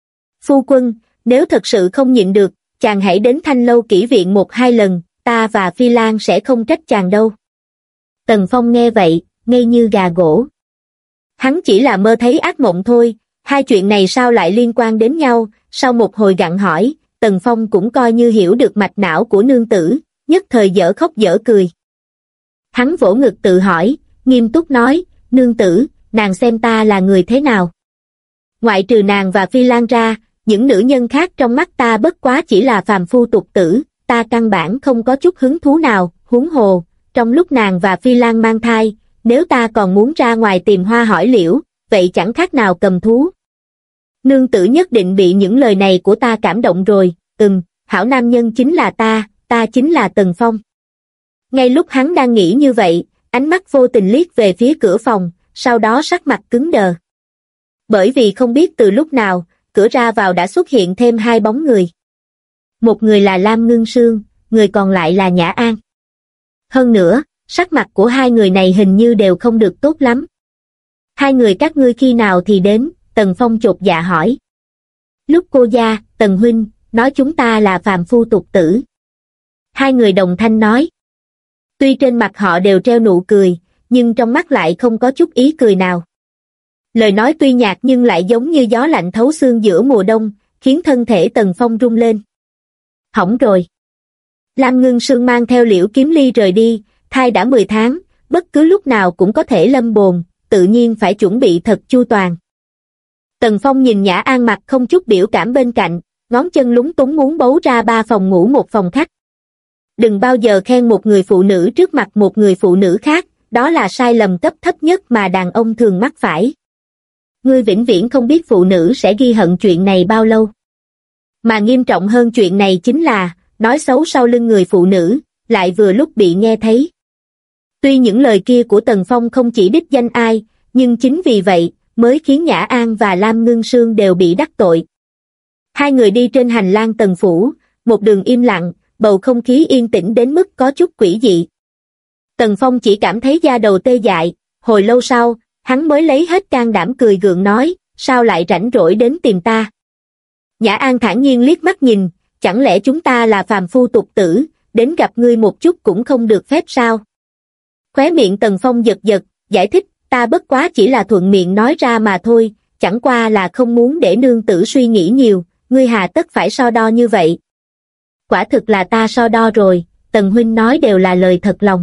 Phu quân, nếu thật sự không nhịn được, chàng hãy đến Thanh Lâu Kỷ Viện 1-2 lần, ta và Phi Lan sẽ không trách chàng đâu. Tần Phong nghe vậy, ngây như gà gỗ. Hắn chỉ là mơ thấy ác mộng thôi, hai chuyện này sao lại liên quan đến nhau? Sau một hồi gặng hỏi, Tần Phong cũng coi như hiểu được mạch não của nương tử, nhất thời dở khóc dở cười. Hắn vỗ ngực tự hỏi, nghiêm túc nói, nương tử, nàng xem ta là người thế nào? Ngoại trừ nàng và Phi Lan ra, những nữ nhân khác trong mắt ta bất quá chỉ là phàm phu tục tử, ta căn bản không có chút hứng thú nào, huống hồ, trong lúc nàng và Phi Lan mang thai, nếu ta còn muốn ra ngoài tìm hoa hỏi liễu, vậy chẳng khác nào cầm thú. Nương tử nhất định bị những lời này của ta cảm động rồi, hảo nam nhân chính là ta chính là Tần Phong. Ngay lúc hắn đang nghĩ như vậy, ánh mắt vô tình liếc về phía cửa phòng, sau đó sắc mặt cứng đờ. Bởi vì không biết từ lúc nào, cửa ra vào đã xuất hiện thêm hai bóng người. Một người là Lam Ngưng Sương, người còn lại là Nhã An. Hơn nữa, sắc mặt của hai người này hình như đều không được tốt lắm. Hai người các ngươi khi nào thì đến? Tần Phong chột dạ hỏi. Lúc cô gia, Tần huynh, nói chúng ta là phàm phu tục tử. Hai người đồng thanh nói. Tuy trên mặt họ đều treo nụ cười, nhưng trong mắt lại không có chút ý cười nào. Lời nói tuy nhạt nhưng lại giống như gió lạnh thấu xương giữa mùa đông, khiến thân thể Tần Phong rung lên. Hỏng rồi. Lam Ngưng Sương mang theo Liễu Kiếm Ly rời đi, thai đã 10 tháng, bất cứ lúc nào cũng có thể lâm bồn, tự nhiên phải chuẩn bị thật chu toàn. Tần Phong nhìn Nhã An mặt không chút biểu cảm bên cạnh, ngón chân lúng túng muốn bấu ra 3 phòng ngủ một phòng khách. Đừng bao giờ khen một người phụ nữ trước mặt một người phụ nữ khác, đó là sai lầm cấp thấp nhất mà đàn ông thường mắc phải. Ngươi vĩnh viễn không biết phụ nữ sẽ ghi hận chuyện này bao lâu. Mà nghiêm trọng hơn chuyện này chính là, nói xấu sau lưng người phụ nữ, lại vừa lúc bị nghe thấy. Tuy những lời kia của Tần Phong không chỉ đích danh ai, nhưng chính vì vậy, mới khiến Nhã An và Lam Ngưng Sương đều bị đắc tội. Hai người đi trên hành lang Tần phủ, một đường im lặng, bầu không khí yên tĩnh đến mức có chút quỷ dị. Tần Phong chỉ cảm thấy da đầu tê dại, hồi lâu sau, hắn mới lấy hết can đảm cười gượng nói, sao lại rảnh rỗi đến tìm ta? Nhã An thản nhiên liếc mắt nhìn, chẳng lẽ chúng ta là phàm phu tục tử, đến gặp ngươi một chút cũng không được phép sao? Khóe miệng Tần Phong giật giật, giải thích, ta bất quá chỉ là thuận miệng nói ra mà thôi, chẳng qua là không muốn để nương tử suy nghĩ nhiều, ngươi hà tất phải so đo như vậy. Quả thực là ta so đo rồi, Tần huynh nói đều là lời thật lòng.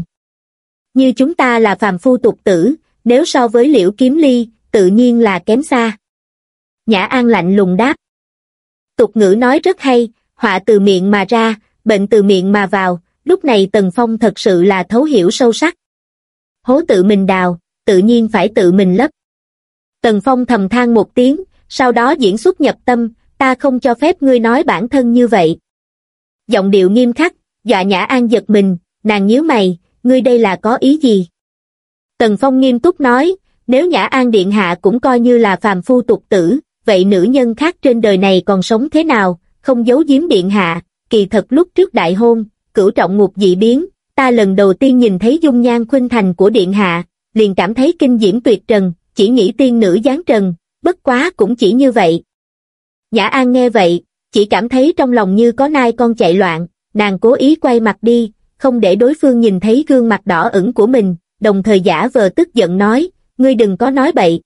Như chúng ta là phàm phu tục tử, nếu so với Liễu Kiếm Ly, tự nhiên là kém xa. Nhã An lạnh lùng đáp. Tục ngữ nói rất hay, họa từ miệng mà ra, bệnh từ miệng mà vào, lúc này Tần Phong thật sự là thấu hiểu sâu sắc. Hố tự mình đào, tự nhiên phải tự mình lấp. Tần Phong thầm than một tiếng, sau đó diễn xuất nhập tâm, ta không cho phép ngươi nói bản thân như vậy. Giọng điệu nghiêm khắc, dọa Nhã An giật mình, nàng nhíu mày, ngươi đây là có ý gì? Tần Phong nghiêm túc nói, nếu Nhã An điện hạ cũng coi như là phàm phu tục tử, vậy nữ nhân khác trên đời này còn sống thế nào, không giấu giếm điện hạ, kỳ thật lúc trước đại hôn, cửu trọng ngục dị biến, ta lần đầu tiên nhìn thấy dung nhan khuynh thành của điện hạ, liền cảm thấy kinh diễm tuyệt trần, chỉ nghĩ tiên nữ giáng trần, bất quá cũng chỉ như vậy. Nhã An nghe vậy, chỉ cảm thấy trong lòng như có nai con chạy loạn, nàng cố ý quay mặt đi, không để đối phương nhìn thấy gương mặt đỏ ửng của mình, đồng thời giả vờ tức giận nói, ngươi đừng có nói bậy.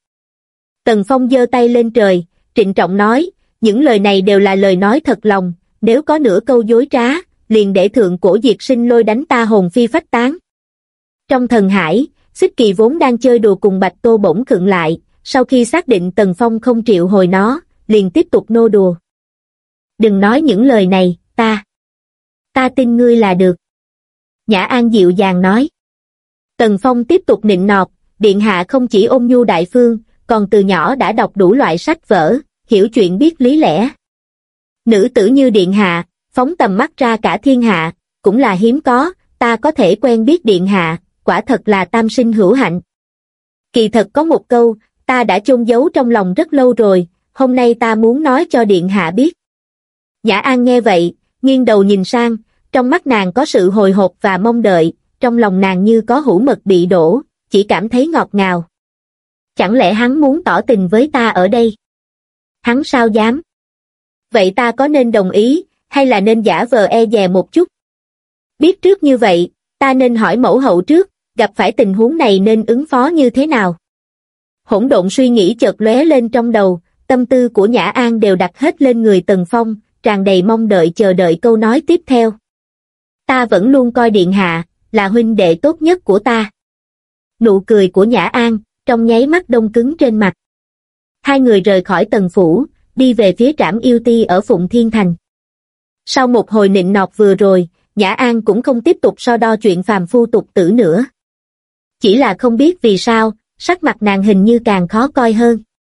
Tần Phong giơ tay lên trời, trịnh trọng nói, những lời này đều là lời nói thật lòng, nếu có nửa câu dối trá, liền để thượng cổ diệt sinh lôi đánh ta hồn phi phách tán. Trong thần hải, Xích Kỳ vốn đang chơi đùa cùng Bạch Tô bỗng khựng lại, sau khi xác định Tần Phong không triệu hồi nó, liền tiếp tục nô đùa. Đừng nói những lời này, ta tin ngươi là được. Nhã An dịu dàng nói. Tần Phong tiếp tục nịnh nọt, điện hạ không chỉ ôn nhu đại phương, còn từ nhỏ đã đọc đủ loại sách vở, hiểu chuyện biết lý lẽ. Nữ tử như điện hạ, phóng tầm mắt ra cả thiên hạ, cũng là hiếm có, ta có thể quen biết điện hạ, quả thật là tam sinh hữu hạnh. Kỳ thật có một câu, ta đã chôn giấu trong lòng rất lâu rồi, hôm nay ta muốn nói cho điện hạ biết. Nhã An nghe vậy, nghiêng đầu nhìn sang, trong mắt nàng có sự hồi hộp và mong đợi, trong lòng nàng như có hũ mật bị đổ, chỉ cảm thấy ngọt ngào. Chẳng lẽ hắn muốn tỏ tình với ta ở đây? Hắn sao dám? Vậy ta có nên đồng ý, hay là nên giả vờ e dè một chút? Biết trước như vậy, ta nên hỏi mẫu hậu trước, gặp phải tình huống này nên ứng phó như thế nào? Hỗn độn suy nghĩ chợt lóe lên trong đầu, tâm tư của Nhã An đều đặt hết lên người Tần Phong, tràn đầy mong đợi chờ đợi câu nói tiếp theo. Ta vẫn luôn coi điện hạ là huynh đệ tốt nhất của ta. Nụ cười của Nhã An trong nháy mắt đông cứng trên mặt. Hai người rời khỏi Tần phủ, đi về phía trảm yêu ti ở Phụng Thiên Thành. Sau một hồi nịnh nọt vừa rồi, Nhã An cũng không tiếp tục so đo chuyện phàm phu tục tử nữa. Chỉ là không biết vì sao, sắc mặt nàng hình như càng khó coi hơn.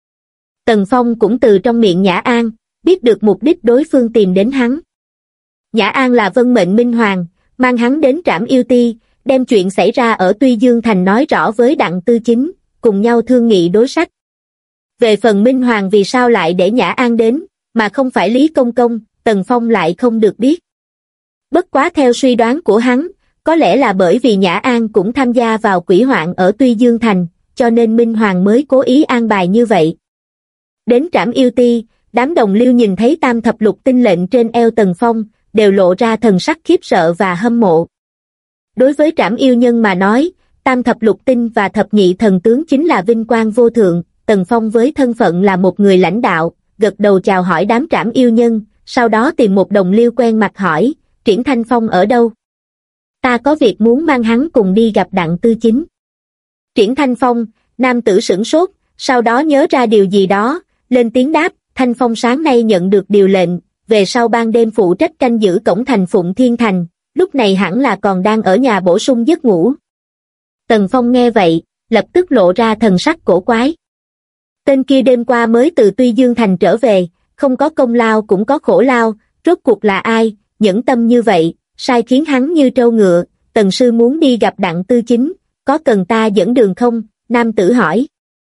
Tần Phong cũng từ trong miệng Nhã An, biết được mục đích đối phương tìm đến hắn. Nhã An là vân mệnh minh hoàng, mang hắn đến trảm yêu ti, đem chuyện xảy ra ở Tuy Dương Thành nói rõ với Đặng Tư Chính, cùng nhau thương nghị đối sách. Về phần Minh Hoàng vì sao lại để Nhã An đến, mà không phải Lý Công Công, Tần Phong lại không được biết. Bất quá theo suy đoán của hắn, có lẽ là bởi vì Nhã An cũng tham gia vào quỷ hoạn ở Tuy Dương Thành, cho nên Minh Hoàng mới cố ý an bài như vậy. Đến trảm yêu ti, đám đồng liêu nhìn thấy tam thập lục tinh lệnh trên eo Tần Phong, đều lộ ra thần sắc khiếp sợ và hâm mộ. Đối với trảm yêu nhân mà nói, tam thập lục tinh và thập nhị thần tướng chính là vinh quang vô thượng. Tần Phong với thân phận là một người lãnh đạo, gật đầu chào hỏi đám trảm yêu nhân, sau đó tìm một đồng liêu quen mặt hỏi, Triển Thanh Phong ở đâu? Ta có việc muốn mang hắn cùng đi gặp Đặng Tư Chính. Triển Thanh Phong, nam tử sửng sốt, sau đó nhớ ra điều gì đó, lên tiếng đáp, Thanh Phong sáng nay nhận được điều lệnh, về sau ban đêm phụ trách canh giữ cổng thành Phụng Thiên Thành, lúc này hẳn là còn đang ở nhà bổ sung giấc ngủ. Tần Phong nghe vậy, lập tức lộ ra thần sắc cổ quái. Tên kia đêm qua mới từ Tuy Dương Thành trở về, không có công lao cũng có khổ lao, rốt cuộc là ai, nhẫn tâm như vậy, sai khiến hắn như trâu ngựa. Tần sư muốn đi gặp Đặng Tư Chính, có cần ta dẫn đường không? Nam tử hỏi.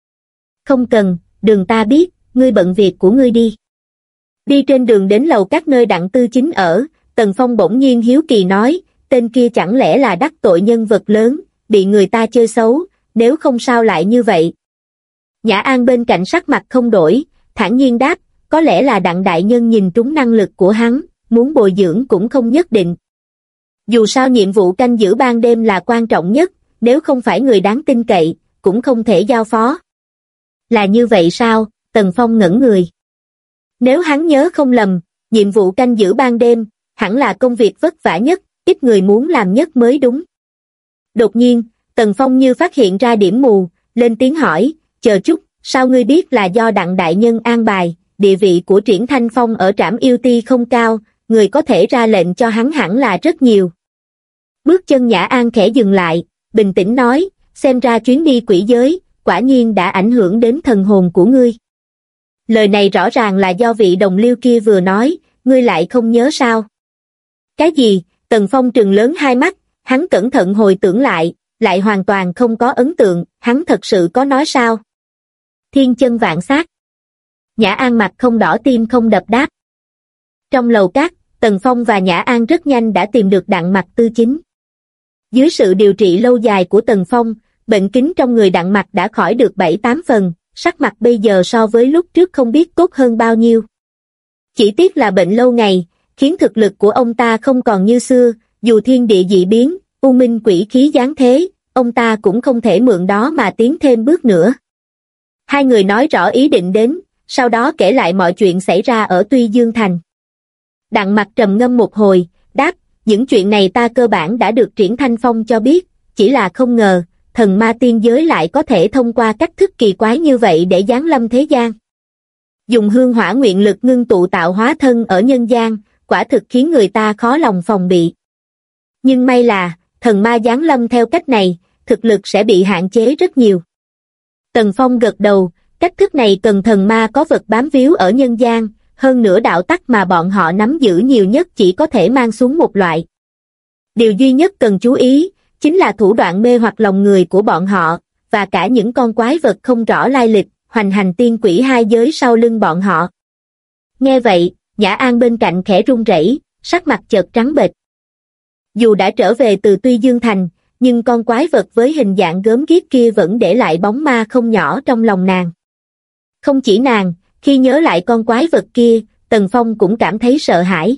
Không cần, đường ta biết, ngươi bận việc của ngươi đi. Đi trên đường đến lầu các nơi Đặng Tư Chính ở, Tần Phong bỗng nhiên hiếu kỳ nói, tên kia chẳng lẽ là đắc tội nhân vật lớn, bị người ta chơi xấu, nếu không sao lại như vậy. Nhã An bên cạnh sắc mặt không đổi, thản nhiên đáp, có lẽ là Đặng đại nhân nhìn trúng năng lực của hắn, muốn bồi dưỡng cũng không nhất định. Dù sao nhiệm vụ canh giữ ban đêm là quan trọng nhất, nếu không phải người đáng tin cậy, cũng không thể giao phó. Là như vậy sao? Tần Phong ngẩn người. Nếu hắn nhớ không lầm, nhiệm vụ canh giữ ban đêm, hẳn là công việc vất vả nhất, ít người muốn làm nhất mới đúng. Đột nhiên, Tần Phong như phát hiện ra điểm mù, lên tiếng hỏi, chờ chút, sao ngươi biết là do Đặng đại nhân an bài, địa vị của Triển Thanh Phong ở trảm yêu ti không cao, người có thể ra lệnh cho hắn hẳn là rất nhiều. Bước chân Nhã An khẽ dừng lại, bình tĩnh nói, xem ra chuyến đi quỷ giới, quả nhiên đã ảnh hưởng đến thần hồn của ngươi. Lời này rõ ràng là do vị đồng liêu kia vừa nói, ngươi lại không nhớ sao? Cái gì? Tần Phong trừng lớn hai mắt, hắn cẩn thận hồi tưởng lại hoàn toàn không có ấn tượng, hắn thật sự có nói sao? Thiên chân vạn sát. Nhã An mặt không đỏ tim không đập đáp. Trong lầu cát, Tần Phong và Nhã An rất nhanh đã tìm được Đặng Mặc Tư Chính. Dưới sự điều trị lâu dài của Tần Phong, bệnh kính trong người Đặng Mặc đã khỏi được 7-8 phần, sắc mặt bây giờ so với lúc trước không biết tốt hơn bao nhiêu. Chỉ tiếc là bệnh lâu ngày, khiến thực lực của ông ta không còn như xưa, dù thiên địa dị biến, u minh quỷ khí giáng thế, ông ta cũng không thể mượn đó mà tiến thêm bước nữa. Hai người nói rõ ý định đến, sau đó kể lại mọi chuyện xảy ra ở Tuy Dương Thành. Đặng Mặc trầm ngâm một hồi, đáp, những chuyện này ta cơ bản đã được Triển Thanh Phong cho biết, chỉ là không ngờ, thần ma tiên giới lại có thể thông qua cách thức kỳ quái như vậy để giáng lâm thế gian. Dùng hương hỏa nguyện lực ngưng tụ tạo hóa thân ở nhân gian, quả thực khiến người ta khó lòng phòng bị. Nhưng may là, thần ma giáng lâm theo cách này, thực lực sẽ bị hạn chế rất nhiều. Tần Phong gật đầu, cách thức này cần thần ma có vật bám víu ở nhân gian, hơn nữa đạo tắc mà bọn họ nắm giữ nhiều nhất chỉ có thể mang xuống một loại. Điều duy nhất cần chú ý, chính là thủ đoạn mê hoặc lòng người của bọn họ, và cả những con quái vật không rõ lai lịch, hoành hành tiên quỷ hai giới sau lưng bọn họ. Nghe vậy, Nhã An bên cạnh khẽ run rẩy, sắc mặt chợt trắng bệch. Dù đã trở về từ Tuy Dương Thành, nhưng con quái vật với hình dạng gớm ghiếc kia vẫn để lại bóng ma không nhỏ trong lòng nàng. Không chỉ nàng, khi nhớ lại con quái vật kia, Tần Phong cũng cảm thấy sợ hãi.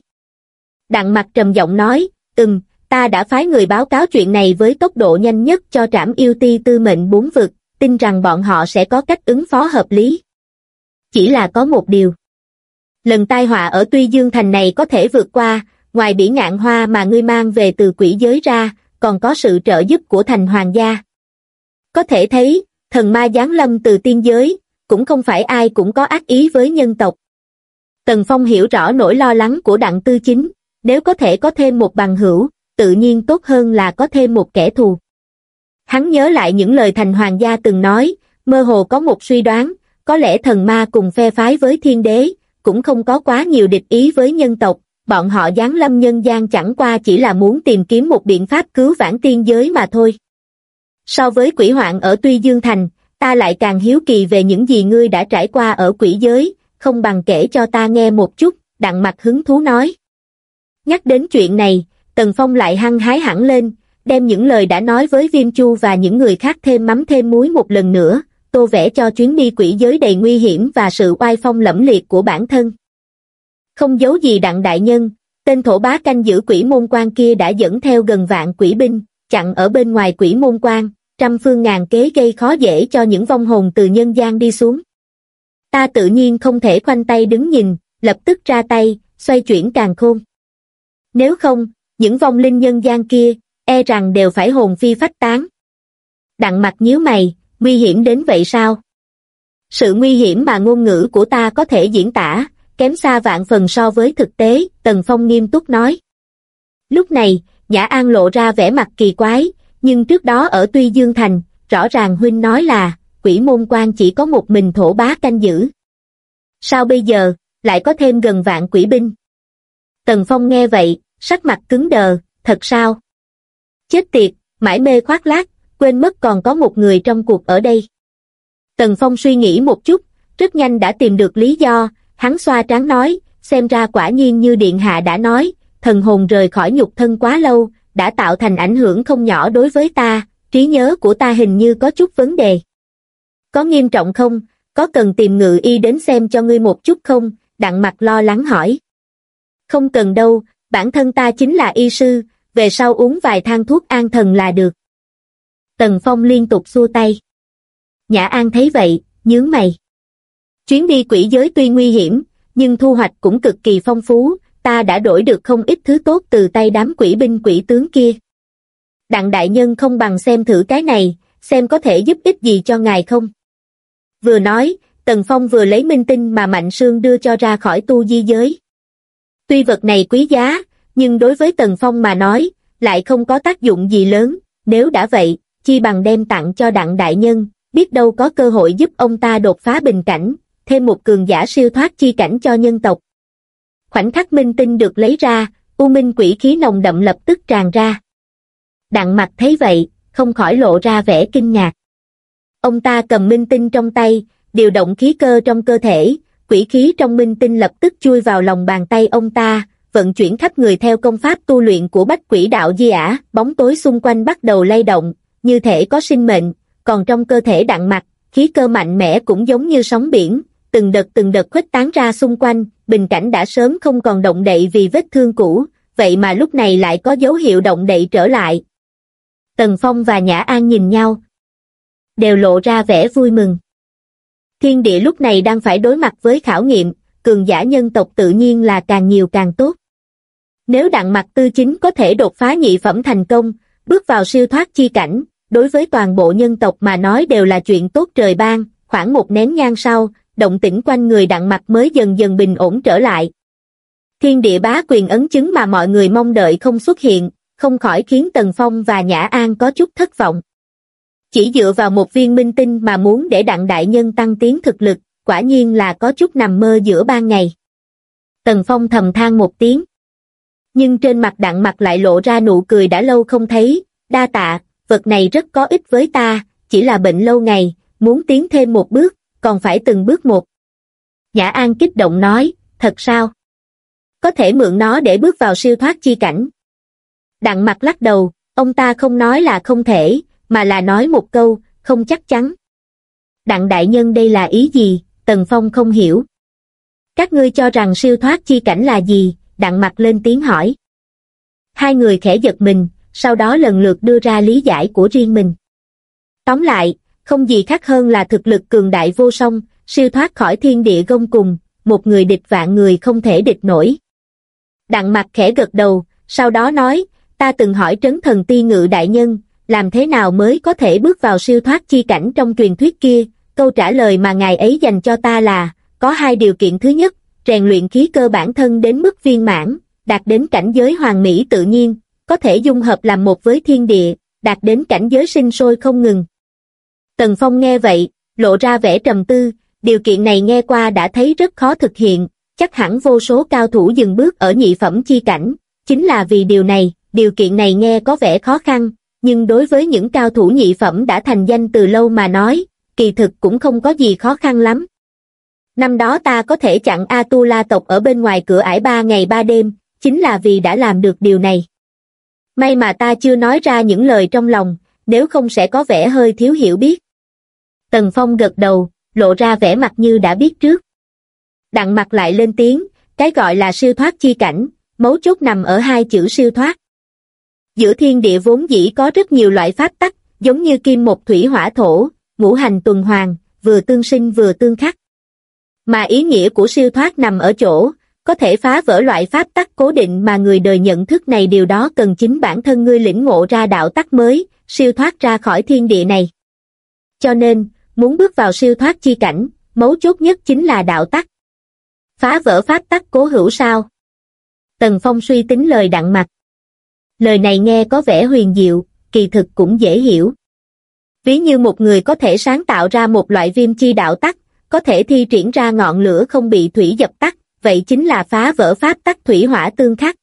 Đặng Mặc trầm giọng nói, ta đã phái người báo cáo chuyện này với tốc độ nhanh nhất cho trảm yêu ti tư mệnh 4 vực, tin rằng bọn họ sẽ có cách ứng phó hợp lý. Chỉ là có một điều. Lần tai họa ở Tuy Dương Thành này có thể vượt qua, ngoài bỉ ngạn hoa mà ngươi mang về từ quỷ giới ra, còn có sự trợ giúp của thành hoàng gia. Có thể thấy, thần ma giáng lâm từ tiên giới, cũng không phải ai cũng có ác ý với nhân tộc. Tần Phong hiểu rõ nỗi lo lắng của Đặng Tư Chính, nếu có thể có thêm một bằng hữu, tự nhiên tốt hơn là có thêm một kẻ thù. Hắn nhớ lại những lời thành hoàng gia từng nói, mơ hồ có một suy đoán, có lẽ thần ma cùng phe phái với thiên đế, cũng không có quá nhiều địch ý với nhân tộc, bọn họ giáng lâm nhân gian chẳng qua chỉ là muốn tìm kiếm một biện pháp cứu vãn tiên giới mà thôi. So với quỷ hoạn ở Tuy Dương Thành, ta lại càng hiếu kỳ về những gì ngươi đã trải qua ở quỷ giới, không bằng kể cho ta nghe một chút, Đặng Mặc hứng thú nói. Nhắc đến chuyện này, Tần Phong lại hăng hái hẳn lên, đem những lời đã nói với Viêm Chu và những người khác thêm mắm thêm muối một lần nữa, tô vẽ cho chuyến đi quỷ giới đầy nguy hiểm và sự oai phong lẫm liệt của bản thân. Không giấu gì Đặng đại nhân, tên thổ bá canh giữ quỷ môn quan kia đã dẫn theo gần vạn quỷ binh, chặn ở bên ngoài quỷ môn quan, trăm phương ngàn kế gây khó dễ cho những vong hồn từ nhân gian đi xuống. Ta tự nhiên không thể khoanh tay đứng nhìn, lập tức ra tay, xoay chuyển càn khôn. Nếu không, những vong linh nhân gian kia, e rằng đều phải hồn phi phách tán. Đặng Mặc nhíu mày, nguy hiểm đến vậy sao? Sự nguy hiểm mà ngôn ngữ của ta có thể diễn tả, kém xa vạn phần so với thực tế, Tần Phong nghiêm túc nói. Lúc này, Nhã An lộ ra vẻ mặt kỳ quái, nhưng trước đó ở Tuy Dương Thành, rõ ràng huynh nói là, quỷ môn quan chỉ có một mình thổ bá canh giữ. Sao bây giờ, lại có thêm gần vạn quỷ binh? Tần Phong nghe vậy, sắc mặt cứng đờ, thật sao? Chết tiệt, mải mê khoác lác, quên mất còn có một người trong cuộc ở đây. Tần Phong suy nghĩ một chút, rất nhanh đã tìm được lý do, hắn xoa trán nói, xem ra quả nhiên như điện hạ đã nói, thần hồn rời khỏi nhục thân quá lâu, đã tạo thành ảnh hưởng không nhỏ đối với ta, trí nhớ của ta hình như có chút vấn đề. Có nghiêm trọng không, có cần tìm ngự y đến xem cho ngươi một chút không? Đặng Mặc lo lắng hỏi. Không cần đâu, bản thân ta chính là y sư, về sau uống vài thang thuốc an thần là được. Tần Phong liên tục xua tay. Nhã An thấy vậy, nhướng mày. Chuyến đi quỷ giới tuy nguy hiểm, nhưng thu hoạch cũng cực kỳ phong phú, ta đã đổi được không ít thứ tốt từ tay đám quỷ binh quỷ tướng kia. Đặng đại nhân không bằng xem thử cái này, xem có thể giúp ích gì cho ngài không. Vừa nói, Tần Phong vừa lấy minh tinh mà Mạnh Sương đưa cho ra khỏi tu di giới. Tuy vật này quý giá, nhưng đối với Tần Phong mà nói, lại không có tác dụng gì lớn, nếu đã vậy, chi bằng đem tặng cho Đặng đại nhân, biết đâu có cơ hội giúp ông ta đột phá bình cảnh, thêm một cường giả siêu thoát chi cảnh cho nhân tộc. Khoảnh khắc minh tinh được lấy ra, u minh quỷ khí nồng đậm lập tức tràn ra. Đặng Mặc thấy vậy, không khỏi lộ ra vẻ kinh ngạc. Ông ta cầm minh tinh trong tay, điều động khí cơ trong cơ thể, quỷ khí trong minh tinh lập tức chui vào lòng bàn tay ông ta, vận chuyển khắp người theo công pháp tu luyện của Bách Quỷ Đạo Di Ả, bóng tối xung quanh bắt đầu lay động, như thể có sinh mệnh, còn trong cơ thể Đặng Mặc, khí cơ mạnh mẽ cũng giống như sóng biển, từng đợt khuếch tán ra xung quanh, bình cảnh đã sớm không còn động đậy vì vết thương cũ, vậy mà lúc này lại có dấu hiệu động đậy trở lại. Tần Phong và Nhã An nhìn nhau, đều lộ ra vẻ vui mừng. Thiên địa lúc này đang phải đối mặt với khảo nghiệm, cường giả nhân tộc tự nhiên là càng nhiều càng tốt. Nếu Đặng Mặc Tư Chính có thể đột phá nhị phẩm thành công, bước vào siêu thoát chi cảnh, đối với toàn bộ nhân tộc mà nói đều là chuyện tốt trời ban. Khoảng một nén nhang sau, động tĩnh quanh người Đặng Mặc mới dần dần bình ổn trở lại. Thiên địa bá quyền ấn chứng mà mọi người mong đợi không xuất hiện, không khỏi khiến Tần Phong và Nhã An có chút thất vọng. Chỉ dựa vào một viên minh tinh mà muốn để Đặng đại nhân tăng tiến thực lực, quả nhiên là có chút nằm mơ giữa ban ngày. Tần Phong thầm than một tiếng. Nhưng trên mặt Đặng Mặc lại lộ ra nụ cười đã lâu không thấy, đa tạ, vật này rất có ích với ta, chỉ là bệnh lâu ngày, muốn tiến thêm một bước, còn phải từng bước một. Nhã An kích động nói, thật sao? Có thể mượn nó để bước vào siêu thoát chi cảnh. Đặng Mặc lắc đầu, ông ta không nói là không thể, mà là nói một câu, không chắc chắn. Đặng đại nhân đây là ý gì? Tần Phong không hiểu. Các ngươi cho rằng siêu thoát chi cảnh là gì? Đặng Mặc lên tiếng hỏi. Hai người khẽ giật mình, sau đó lần lượt đưa ra lý giải của riêng mình. Tóm lại, không gì khác hơn là thực lực cường đại vô song, siêu thoát khỏi thiên địa gông cùng, một người địch vạn người không thể địch nổi. Đặng Mặc khẽ gật đầu, sau đó nói, ta từng hỏi Trấn Thần Ti Ngự đại nhân, làm thế nào mới có thể bước vào siêu thoát chi cảnh trong truyền thuyết kia, câu trả lời mà ngài ấy dành cho ta là, có hai điều kiện. Thứ nhất, rèn luyện khí cơ bản thân đến mức viên mãn, đạt đến cảnh giới hoàn mỹ tự nhiên, có thể dung hợp làm một với thiên địa, đạt đến cảnh giới sinh sôi không ngừng. Tần Phong nghe vậy, lộ ra vẻ trầm tư, điều kiện này nghe qua đã thấy rất khó thực hiện, chắc hẳn vô số cao thủ dừng bước ở nhị phẩm chi cảnh, chính là vì điều này, điều kiện này nghe có vẻ khó khăn, nhưng đối với những cao thủ nhị phẩm đã thành danh từ lâu mà nói, kỳ thực cũng không có gì khó khăn lắm. Năm đó ta có thể chặn A-tu-la tộc ở bên ngoài cửa ải 3 ngày 3 đêm, chính là vì đã làm được điều này. May mà ta chưa nói ra những lời trong lòng, nếu không sẽ có vẻ hơi thiếu hiểu biết. Tần Phong gật đầu, lộ ra vẻ mặt như đã biết trước. Đặng Mặc lại lên tiếng, cái gọi là siêu thoát chi cảnh, mấu chốt nằm ở hai chữ siêu thoát. Giữa thiên địa vốn dĩ có rất nhiều loại pháp tắc, giống như kim một thủy hỏa thổ, ngũ hành tuần hoàn, vừa tương sinh vừa tương khắc. Mà ý nghĩa của siêu thoát nằm ở chỗ, có thể phá vỡ loại pháp tắc cố định mà người đời nhận thức này, điều đó cần chính bản thân ngươi lĩnh ngộ ra đạo tắc mới, siêu thoát ra khỏi thiên địa này. Cho nên, muốn bước vào siêu thoát chi cảnh, mấu chốt nhất chính là đạo tắc. Phá vỡ pháp tắc cố hữu sao? Tần Phong suy tính lời Đặng Mặc. Lời này nghe có vẻ huyền diệu, kỳ thực cũng dễ hiểu. Ví như một người có thể sáng tạo ra một loại viêm chi đạo tắc, có thể thi triển ra ngọn lửa không bị thủy dập tắt, vậy chính là phá vỡ pháp tắc thủy hỏa tương khắc.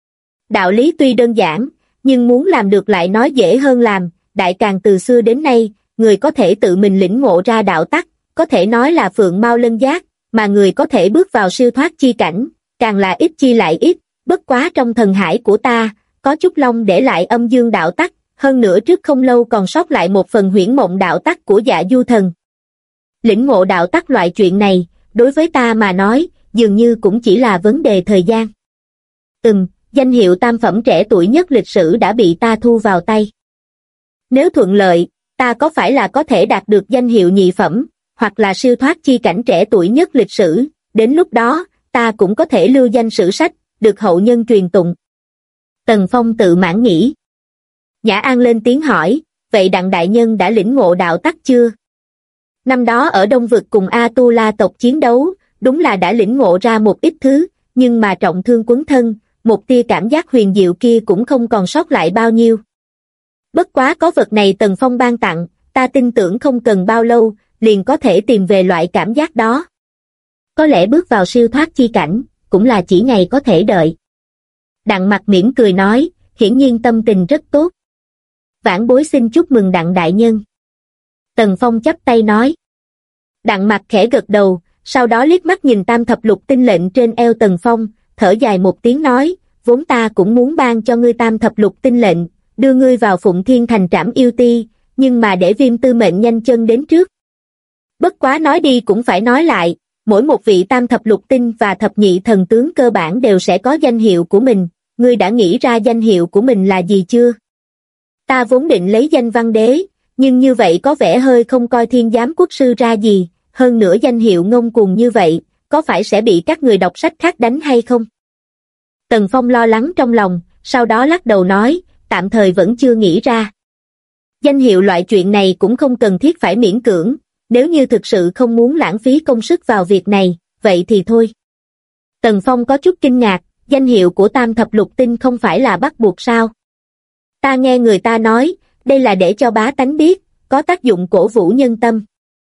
Đạo lý tuy đơn giản, nhưng muốn làm được lại nói dễ hơn làm, đại càn từ xưa đến nay, người có thể tự mình lĩnh ngộ ra đạo tắc, có thể nói là phượng mao lân giác, mà người có thể bước vào siêu thoát chi cảnh, càng là ít chi lại ít, bất quá trong thần hải của ta, có Trúc Long để lại âm dương đạo tắc, hơn nữa trước không lâu còn sót lại một phần huyễn mộng đạo tắc của Dạ Du Thần. Lĩnh ngộ đạo tắc loại chuyện này, đối với ta mà nói, dường như cũng chỉ là vấn đề thời gian. Danh hiệu tam phẩm trẻ tuổi nhất lịch sử đã bị ta thu vào tay. Nếu thuận lợi, ta có phải là có thể đạt được danh hiệu nhị phẩm, hoặc là siêu thoát chi cảnh trẻ tuổi nhất lịch sử, đến lúc đó, ta cũng có thể lưu danh sử sách, được hậu nhân truyền tụng. Tần Phong tự mãn nghĩ. Nhã An lên tiếng hỏi, vậy Đặng đại nhân đã lĩnh ngộ đạo tắc chưa? Năm đó ở Đông Vực cùng A Tu La tộc chiến đấu, đúng là đã lĩnh ngộ ra một ít thứ, nhưng mà trọng thương quấn thân, một tia cảm giác huyền diệu kia cũng không còn sót lại bao nhiêu. Bất quá có vật này Tần Phong ban tặng, ta tin tưởng không cần bao lâu, liền có thể tìm về loại cảm giác đó. Có lẽ bước vào siêu thoát chi cảnh, cũng là chỉ ngày có thể đợi. Đặng Mặc mỉm cười nói, hiển nhiên tâm tình rất tốt. Vãn bối xin chúc mừng Đặng đại nhân. Tần Phong chắp tay nói. Đặng Mặc khẽ gật đầu, sau đó liếc mắt nhìn tam thập lục tinh lệnh trên eo Tần Phong, thở dài một tiếng nói, vốn ta cũng muốn ban cho ngươi tam thập lục tinh lệnh, đưa ngươi vào Phụng Thiên Thành trảm yêu ti, nhưng mà để Viêm Tư Mệnh nhanh chân đến trước. Bất quá nói đi cũng phải nói lại, mỗi một vị tam thập lục tinh và thập nhị thần tướng cơ bản đều sẽ có danh hiệu của mình, ngươi đã nghĩ ra danh hiệu của mình là gì chưa? Ta vốn định lấy danh Văn Đế, nhưng như vậy có vẻ hơi không coi Thiên Giám Quốc sư ra gì, hơn nữa danh hiệu ngông cuồng như vậy, có phải sẽ bị các người đọc sách khác đánh hay không? Tần Phong lo lắng trong lòng, sau đó lắc đầu nói, tạm thời vẫn chưa nghĩ ra. Danh hiệu loại chuyện này cũng không cần thiết phải miễn cưỡng, nếu như thực sự không muốn lãng phí công sức vào việc này, vậy thì thôi. Tần Phong có chút kinh ngạc, danh hiệu của tam thập lục tinh không phải là bắt buộc sao? Ta nghe người ta nói, đây là để cho bá tánh biết, có tác dụng cổ vũ nhân tâm.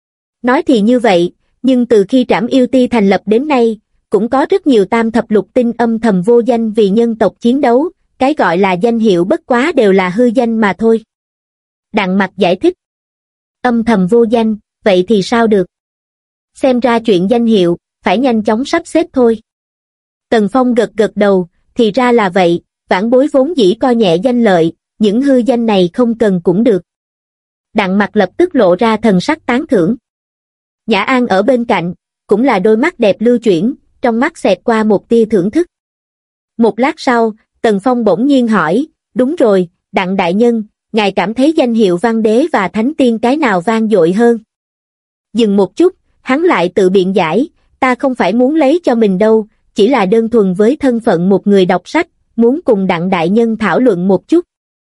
Nói thì như vậy, nhưng từ khi trảm yêu ti thành lập đến nay, cũng có rất nhiều tam thập lục tinh âm thầm vô danh vì nhân tộc chiến đấu, cái gọi là danh hiệu bất quá đều là hư danh mà thôi. Đặng Mặc giải thích. Âm thầm vô danh, vậy thì sao được? Xem ra chuyện danh hiệu, phải nhanh chóng sắp xếp thôi. Tần Phong gật gật đầu, thì ra là vậy, vãn bối vốn dĩ coi nhẹ danh lợi, những hư danh này không cần cũng được. Đặng Mặc lập tức lộ ra thần sắc tán thưởng. Nhã An ở bên cạnh, cũng là đôi mắt đẹp lưu chuyển, trong mắt xẹt qua một tia thưởng thức. Một lát sau, Tần Phong bỗng nhiên hỏi, đúng rồi, Đặng đại nhân, ngài cảm thấy danh hiệu Văn Đế và Thánh Tiên cái nào vang dội hơn? Dừng một chút, hắn lại tự biện giải, ta không phải muốn lấy cho mình đâu, chỉ là đơn thuần với thân phận một người đọc sách, muốn cùng Đặng đại nhân thảo luận một chút.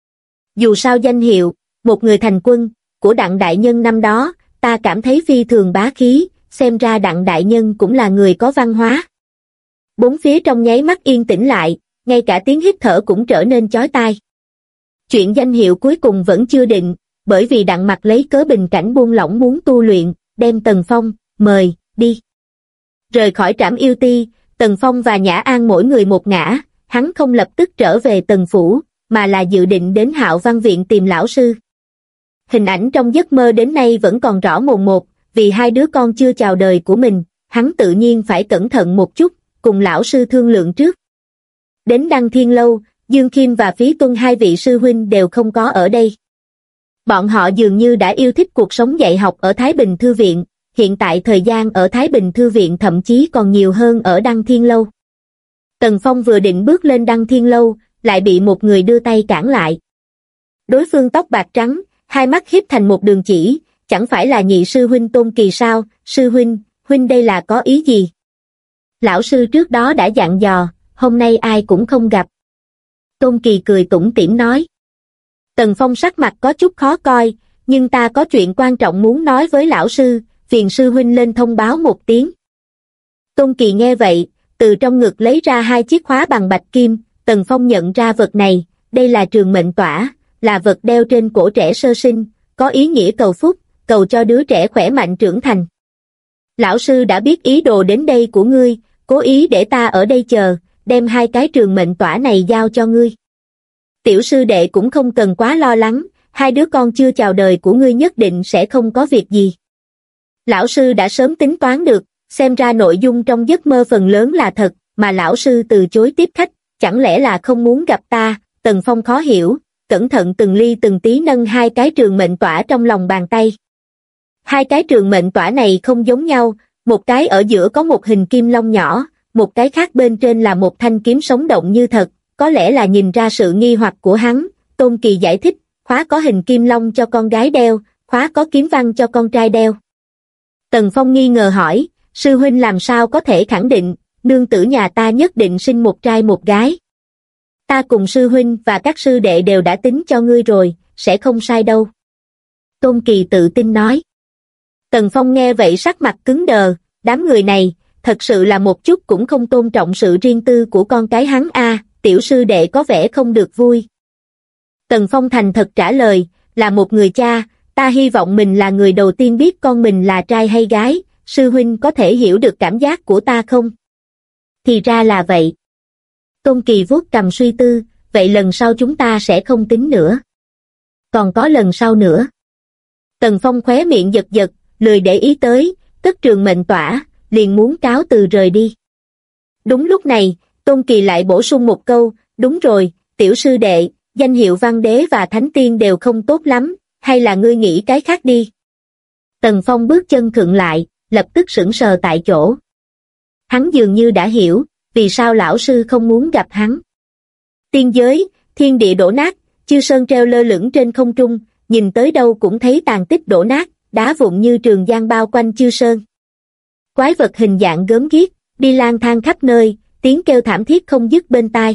Dù sao danh hiệu, một người thành quân, của Đặng đại nhân năm đó, ta cảm thấy phi thường bá khí, xem ra Đặng đại nhân cũng là người có văn hóa. Bốn phía trong nháy mắt yên tĩnh lại, ngay cả tiếng hít thở cũng trở nên chói tai. Chuyện danh hiệu cuối cùng vẫn chưa định, bởi vì Đặng Mặc lấy cớ bình cảnh buông lỏng muốn tu luyện, đem Tần Phong, mời, đi. Rời khỏi trảm yêu ti, Tần Phong và Nhã An mỗi người một ngã, hắn không lập tức trở về Tần Phủ, mà là dự định đến Hạo Văn Viện tìm lão sư. Hình ảnh trong giấc mơ đến nay vẫn còn rõ mồn một, vì hai đứa con chưa chào đời của mình, hắn tự nhiên phải cẩn thận một chút, cùng lão sư thương lượng trước. Đến Đăng Thiên Lâu, Dương Khiêm và Phí Tuân hai vị sư huynh đều không có ở đây. Bọn họ dường như đã yêu thích cuộc sống dạy học ở Thái Bình Thư Viện, hiện tại thời gian ở Thái Bình Thư Viện thậm chí còn nhiều hơn ở Đăng Thiên Lâu. Tần Phong vừa định bước lên Đăng Thiên Lâu, lại bị một người đưa tay cản lại. Đối phương tóc bạc trắng, hai mắt hiếp thành một đường chỉ, chẳng phải là nhị sư huynh Tôn Kỳ sao? Sư huynh, huynh đây là có ý gì? Lão sư trước đó đã dặn dò, hôm nay ai cũng không gặp. Tôn Kỳ cười tủm tỉm nói. Tần Phong sắc mặt có chút khó coi, nhưng ta có chuyện quan trọng muốn nói với lão sư, phiền sư huynh lên thông báo một tiếng. Tôn Kỳ nghe vậy, từ trong ngực lấy ra hai chiếc khóa bằng bạch kim, Tần Phong nhận ra vật này, đây là trường mệnh tỏa, là vật đeo trên cổ trẻ sơ sinh, có ý nghĩa cầu phúc, cầu cho đứa trẻ khỏe mạnh trưởng thành. Lão sư đã biết ý đồ đến đây của ngươi, cố ý để ta ở đây chờ, đem hai cái trường mệnh tỏa này giao cho ngươi. Tiểu sư đệ cũng không cần quá lo lắng, hai đứa con chưa chào đời của ngươi nhất định sẽ không có việc gì. Lão sư đã sớm tính toán được, xem ra nội dung trong giấc mơ phần lớn là thật, mà lão sư từ chối tiếp khách, chẳng lẽ là không muốn gặp ta? Tần Phong khó hiểu, cẩn thận từng ly từng tí nâng hai cái trường mệnh tỏa trong lòng bàn tay. Hai cái trường mệnh tỏa này không giống nhau, một cái ở giữa có một hình kim long nhỏ, một cái khác bên trên là một thanh kiếm sống động như thật, có lẽ là nhìn ra sự nghi hoặc của hắn, Tôn Kỳ giải thích, khóa có hình kim long cho con gái đeo, khóa có kiếm văn cho con trai đeo. Tần Phong nghi ngờ hỏi, sư huynh làm sao có thể khẳng định, nương tử nhà ta nhất định sinh một trai một gái. Ta cùng sư huynh và các sư đệ đều đã tính cho ngươi rồi, sẽ không sai đâu. Tôn Kỳ tự tin nói. Tần Phong nghe vậy sắc mặt cứng đờ, đám người này, thật sự là một chút cũng không tôn trọng sự riêng tư của con cái hắn a. Tiểu sư đệ có vẻ không được vui. Tần Phong thành thật trả lời, là một người cha, ta hy vọng mình là người đầu tiên biết con mình là trai hay gái, sư huynh có thể hiểu được cảm giác của ta không? Thì ra là vậy. Tôn Kỳ vuốt cằm suy tư, vậy lần sau chúng ta sẽ không tính nữa. Còn có lần sau nữa. Tần Phong khóe miệng giật giật, lười để ý tới, cất trường mệnh tỏa, liền muốn cáo từ rời đi. Đúng lúc này, Tôn Kỳ lại bổ sung một câu, đúng rồi, tiểu sư đệ, danh hiệu văn đế và thánh tiên đều không tốt lắm, hay là ngươi nghĩ cái khác đi. Tần Phong bước chân khựng lại, lập tức sững sờ tại chỗ. Hắn dường như đã hiểu, vì sao lão sư không muốn gặp hắn. Tiên giới, thiên địa đổ nát, chư sơn treo lơ lửng trên không trung, nhìn tới đâu cũng thấy tàn tích đổ nát, đá vụn như trường giang bao quanh chư sơn. Quái vật hình dạng gớm ghiếc, đi lang thang khắp nơi, tiếng kêu thảm thiết không dứt bên tai.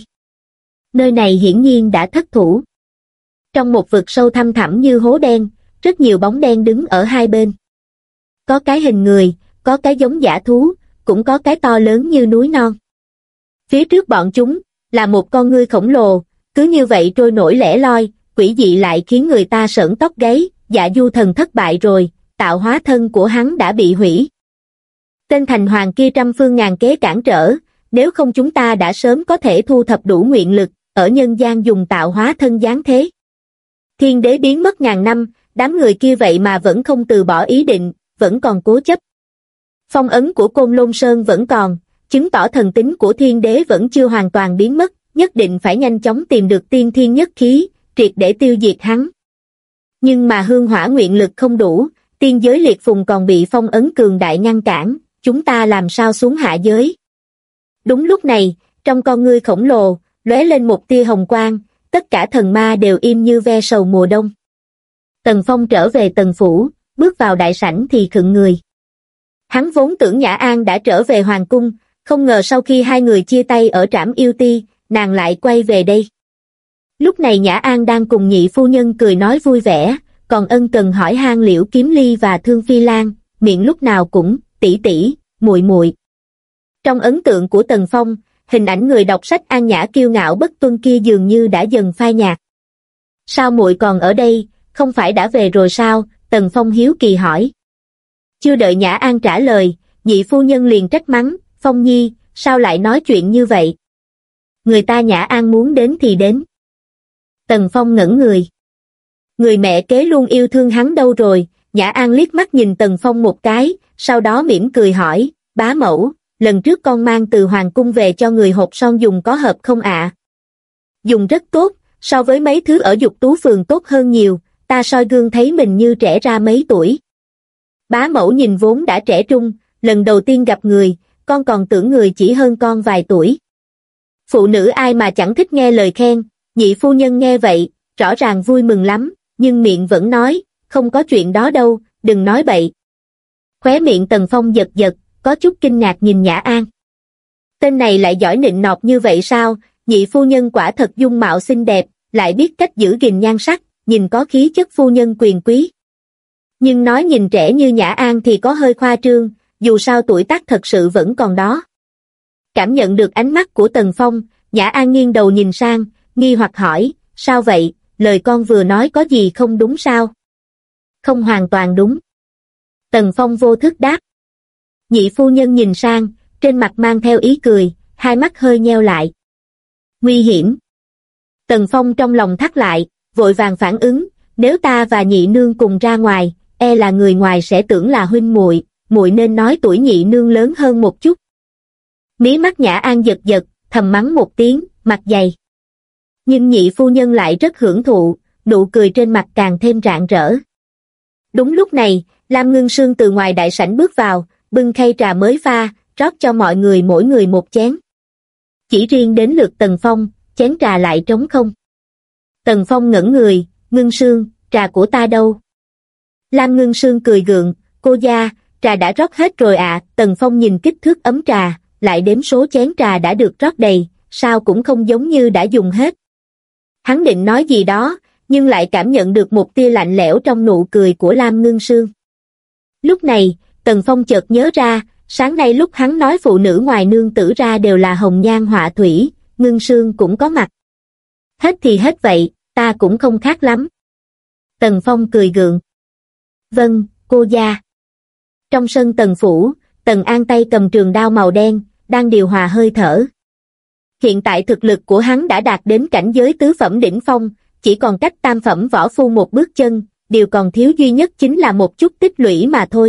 Nơi này hiển nhiên đã thất thủ. Trong một vực sâu thăm thẳm như hố đen, rất nhiều bóng đen đứng ở hai bên. Có cái hình người, có cái giống dã thú, cũng có cái to lớn như núi non. Phía trước bọn chúng, là một con ngươi khổng lồ, cứ như vậy trôi nổi lẻ loi, quỷ dị lại khiến người ta sởn tóc gáy. Dạ Du Thần thất bại rồi, tạo hóa thân của hắn đã bị hủy. Tên thành hoàng kia trăm phương ngàn kế cản trở, nếu không chúng ta đã sớm có thể thu thập đủ nguyện lực, ở nhân gian dùng tạo hóa thân giáng thế. Thiên đế biến mất ngàn năm, đám người kia vậy mà vẫn không từ bỏ ý định, vẫn còn cố chấp. Phong ấn của Côn Lôn Sơn vẫn còn, chứng tỏ thần tính của thiên đế vẫn chưa hoàn toàn biến mất, nhất định phải nhanh chóng tìm được tiên thiên nhất khí, triệt để tiêu diệt hắn. Nhưng mà hương hỏa nguyện lực không đủ, tiên giới liệt phùng còn bị phong ấn cường đại ngăn cản, chúng ta làm sao xuống hạ giới. Đúng lúc này, trong con ngươi khổng lồ, lóe lên một tia hồng quang, tất cả thần ma đều im như ve sầu mùa đông. Tần Phong trở về Tần Phủ, bước vào đại sảnh thì khựng người. Hắn vốn tưởng Nhã An đã trở về Hoàng Cung, không ngờ sau khi hai người chia tay ở Trảm Yêu Ti, nàng lại quay về đây. Lúc này Nhã An đang cùng nhị phu nhân cười nói vui vẻ, còn ân cần hỏi han Liễu Kiếm Ly và Thương Phi Lan, miệng lúc nào cũng tỷ tỷ, muội muội. Trong ấn tượng của Tần Phong, hình ảnh người đọc sách an nhã kiêu ngạo bất tuân kia dường như đã dần phai nhạt. Sao muội còn ở đây, không phải đã về rồi sao? Tần Phong hiếu kỳ hỏi. Chưa đợi Nhã An trả lời, nhị phu nhân liền trách mắng, Phong Nhi, sao lại nói chuyện như vậy? Người ta Nhã An muốn đến thì đến. Tần Phong ngẩn người. Người mẹ kế luôn yêu thương hắn đâu rồi? Nhã An liếc mắt nhìn Tần Phong một cái, sau đó mỉm cười hỏi, bá mẫu, lần trước con mang từ Hoàng Cung về cho người hộp son dùng có hợp không ạ? Dùng rất tốt, so với mấy thứ ở Dục Tú Phường tốt hơn nhiều, ta soi gương thấy mình như trẻ ra mấy tuổi. Bá mẫu nhìn vốn đã trẻ trung, lần đầu tiên gặp người, con còn tưởng người chỉ hơn con vài tuổi. Phụ nữ ai mà chẳng thích nghe lời khen, nhị phu nhân nghe vậy, rõ ràng vui mừng lắm, nhưng miệng vẫn nói, không có chuyện đó đâu, đừng nói bậy. Khóe miệng Tần Phong giật giật, có chút kinh ngạc nhìn Nhã An. Tên này lại giỏi nịnh nọt như vậy sao? Nhị phu nhân quả thật dung mạo xinh đẹp, lại biết cách giữ gìn nhan sắc, nhìn có khí chất phu nhân quyền quý. Nhưng nói nhìn trẻ như Nhã An thì có hơi khoa trương, dù sao tuổi tác thật sự vẫn còn đó. Cảm nhận được ánh mắt của Tần Phong, Nhã An nghiêng đầu nhìn sang, nghi hoặc hỏi, sao vậy, lời con vừa nói có gì không đúng sao? Không hoàn toàn đúng. Tần Phong vô thức đáp. Nhị phu nhân nhìn sang, trên mặt mang theo ý cười, hai mắt hơi nheo lại. Nguy hiểm. Tần Phong trong lòng thắt lại, vội vàng phản ứng, nếu ta và nhị nương cùng ra ngoài, e là người ngoài sẽ tưởng là huynh muội, muội nên nói tuổi nhị nương lớn hơn một chút. Mí mắt Nhã An giật giật, thầm mắng một tiếng, mặt dày. Nhưng nhị phu nhân lại rất hưởng thụ, nụ cười trên mặt càng thêm rạng rỡ. Đúng lúc này, Lam Ngưng Sương từ ngoài đại sảnh bước vào, bưng khay trà mới pha, rót cho mọi người mỗi người một chén. Chỉ riêng đến lượt Tần Phong, chén trà lại trống không. Tần Phong ngẩn người, Ngưng Sương, trà của ta đâu? Lam Ngưng Sương cười gượng, cô gia, trà đã rót hết rồi ạ. Tần Phong nhìn kích thước ấm trà, lại đếm số chén trà đã được rót đầy, sao cũng không giống như đã dùng hết. Hắn định nói gì đó, nhưng lại cảm nhận được một tia lạnh lẽo trong nụ cười của Lam Ngưng Sương. Lúc này, Tần Phong chợt nhớ ra, sáng nay lúc hắn nói phụ nữ ngoài nương tử ra đều là hồng nhan họa thủy, Ngưng Sương cũng có mặt. Hết thì hết vậy, ta cũng không khác lắm. Tần Phong cười gượng. Vâng, cô gia. Trong sân Tần phủ, Tần An tay cầm trường đao màu đen, đang điều hòa hơi thở. Hiện tại thực lực của hắn đã đạt đến cảnh giới tứ phẩm đỉnh phong, chỉ còn cách tam phẩm võ phu một bước chân, điều còn thiếu duy nhất chính là một chút tích lũy mà thôi.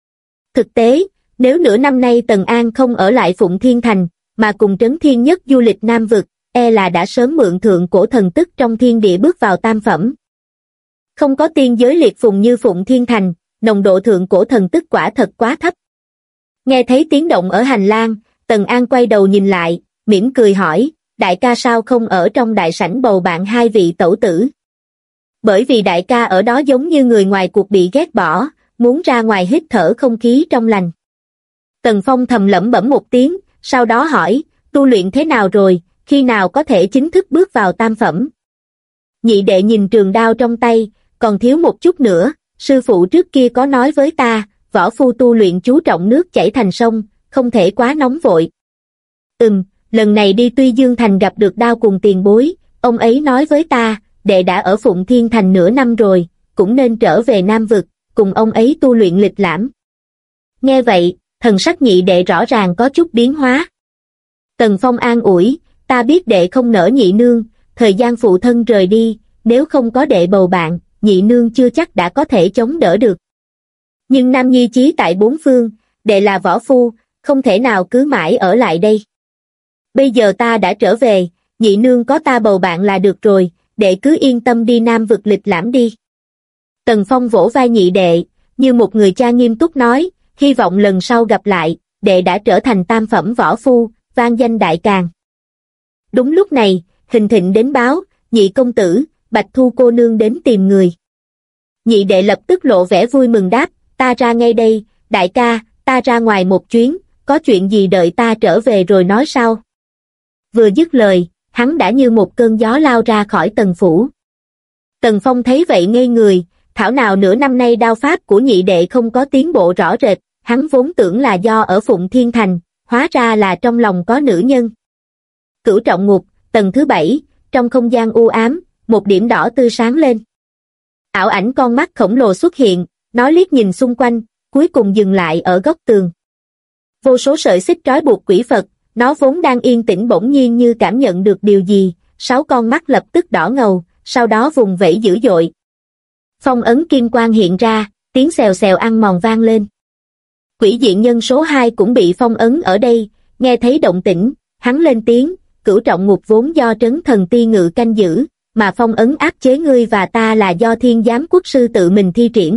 Thực tế, nếu nửa năm nay Tần An không ở lại Phụng Thiên Thành, mà cùng Trấn Thiên Nhất du lịch Nam Vực, e là đã sớm mượn thượng cổ thần tức trong thiên địa bước vào tam phẩm. Không có tiên giới liệt phùng như Phụng Thiên Thành, nồng độ thượng cổ thần tức quả thật quá thấp. Nghe thấy tiếng động ở hành lang, Tần An quay đầu nhìn lại, mỉm cười hỏi, đại ca sao không ở trong đại sảnh bầu bạn hai vị tẩu tử? Bởi vì đại ca ở đó giống như người ngoài cuộc bị ghét bỏ, muốn ra ngoài hít thở không khí trong lành. Tần Phong thầm lẩm bẩm một tiếng, sau đó hỏi, tu luyện thế nào rồi, khi nào có thể chính thức bước vào tam phẩm? Nhị đệ nhìn trường đao trong tay, còn thiếu một chút nữa, sư phụ trước kia có nói với ta, võ phu tu luyện chú trọng nước chảy thành sông, không thể quá nóng vội. Lần này đi Tuy Dương Thành gặp được Đao cùng tiền bối, ông ấy nói với ta, đệ đã ở Phụng Thiên Thành nửa năm rồi, cũng nên trở về Nam Vực, cùng ông ấy tu luyện lịch lãm. Nghe vậy, thần sắc nhị đệ rõ ràng có chút biến hóa. Tần Phong an ủi, ta biết đệ không nỡ nhị nương, thời gian phụ thân rời đi, nếu không có đệ bầu bạn, nhị nương chưa chắc đã có thể chống đỡ được. Nhưng nam nhi chí tại bốn phương, đệ là võ phu, không thể nào cứ mãi ở lại đây. Bây giờ ta đã trở về, nhị nương có ta bầu bạn là được rồi, đệ cứ yên tâm đi Nam Vực lịch lãm đi. Tần Phong vỗ vai nhị đệ, như một người cha nghiêm túc nói, hy vọng lần sau gặp lại, đệ đã trở thành tam phẩm võ phu, vang danh đại càn. Đúng lúc này, Hình Thịnh đến báo, nhị công tử, Bạch Thu cô nương đến tìm người. Nhị đệ lập tức lộ vẻ vui mừng đáp, ta ra ngay đây, đại ca, ta ra ngoài một chuyến, có chuyện gì đợi ta trở về rồi nói sau. Vừa dứt lời, hắn đã như một cơn gió lao ra khỏi Tần phủ. Tần Phong thấy vậy ngây người, thảo nào nửa năm nay đao pháp của nhị đệ không có tiến bộ rõ rệt, hắn vốn tưởng là do ở Phụng Thiên Thành, hóa ra là trong lòng có nữ nhân. Cửu trọng ngục, tầng thứ 7, trong không gian u ám, một điểm đỏ tươi sáng lên. Ảo ảnh con mắt khổng lồ xuất hiện, nó liếc nhìn xung quanh, cuối cùng dừng lại ở góc tường. Vô số sợi xích trói buộc quỷ Phật, nó vốn đang yên tĩnh bỗng nhiên như cảm nhận được điều gì, 6 con mắt lập tức đỏ ngầu, sau đó vùng vẫy dữ dội. Phong ấn kim quang hiện ra, tiếng xèo xèo ăn mòn vang lên. Quỷ diện nhân số 2 cũng bị phong ấn ở đây, nghe thấy động tĩnh, hắn lên tiếng, cửu trọng ngục vốn do Trấn Thần Ti ngự canh giữ, mà phong ấn áp chế ngươi và ta là do Thiên Giám Quốc sư tự mình thi triển.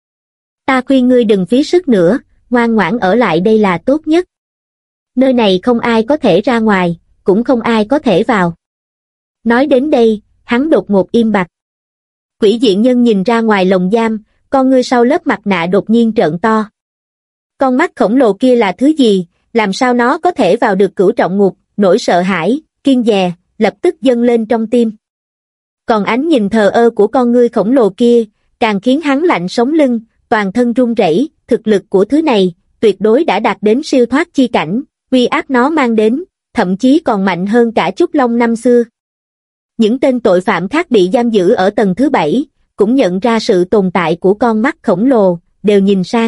Ta khuyên ngươi đừng phí sức nữa, ngoan ngoãn ở lại đây là tốt nhất. Nơi này không ai có thể ra ngoài, cũng không ai có thể vào. Nói đến đây, hắn đột ngột im bặt. Quỷ diện nhân nhìn ra ngoài lồng giam, con ngươi sau lớp mặt nạ đột nhiên trợn to. Con mắt khổng lồ kia là thứ gì, làm sao nó có thể vào được cửu trọng ngục, nỗi sợ hãi, kiêng dè, lập tức dâng lên trong tim. Còn ánh nhìn thờ ơ của con ngươi khổng lồ kia, càng khiến hắn lạnh sống lưng, toàn thân run rẩy. Thực lực của thứ này, tuyệt đối đã đạt đến siêu thoát chi cảnh, uy áp nó mang đến, thậm chí còn mạnh hơn cả Trúc Long năm xưa. Những tên tội phạm khác bị giam giữ ở tầng thứ 7, cũng nhận ra sự tồn tại của con mắt khổng lồ, đều nhìn sang.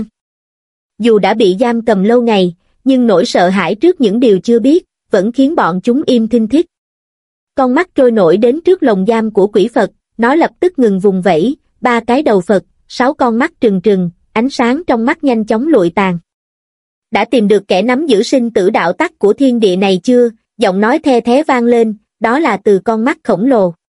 Dù đã bị giam cầm lâu ngày, nhưng nỗi sợ hãi trước những điều chưa biết, vẫn khiến bọn chúng im thinh thít. Con mắt trôi nổi đến trước lồng giam của quỷ Phật, nó lập tức ngừng vùng vẫy, 3 cái đầu Phật, 6 con mắt trừng trừng, ánh sáng trong mắt nhanh chóng lụi tàn. Đã tìm được kẻ nắm giữ sinh tử đạo tắc của thiên địa này chưa? Giọng nói the thé vang lên, đó là từ con mắt khổng lồ.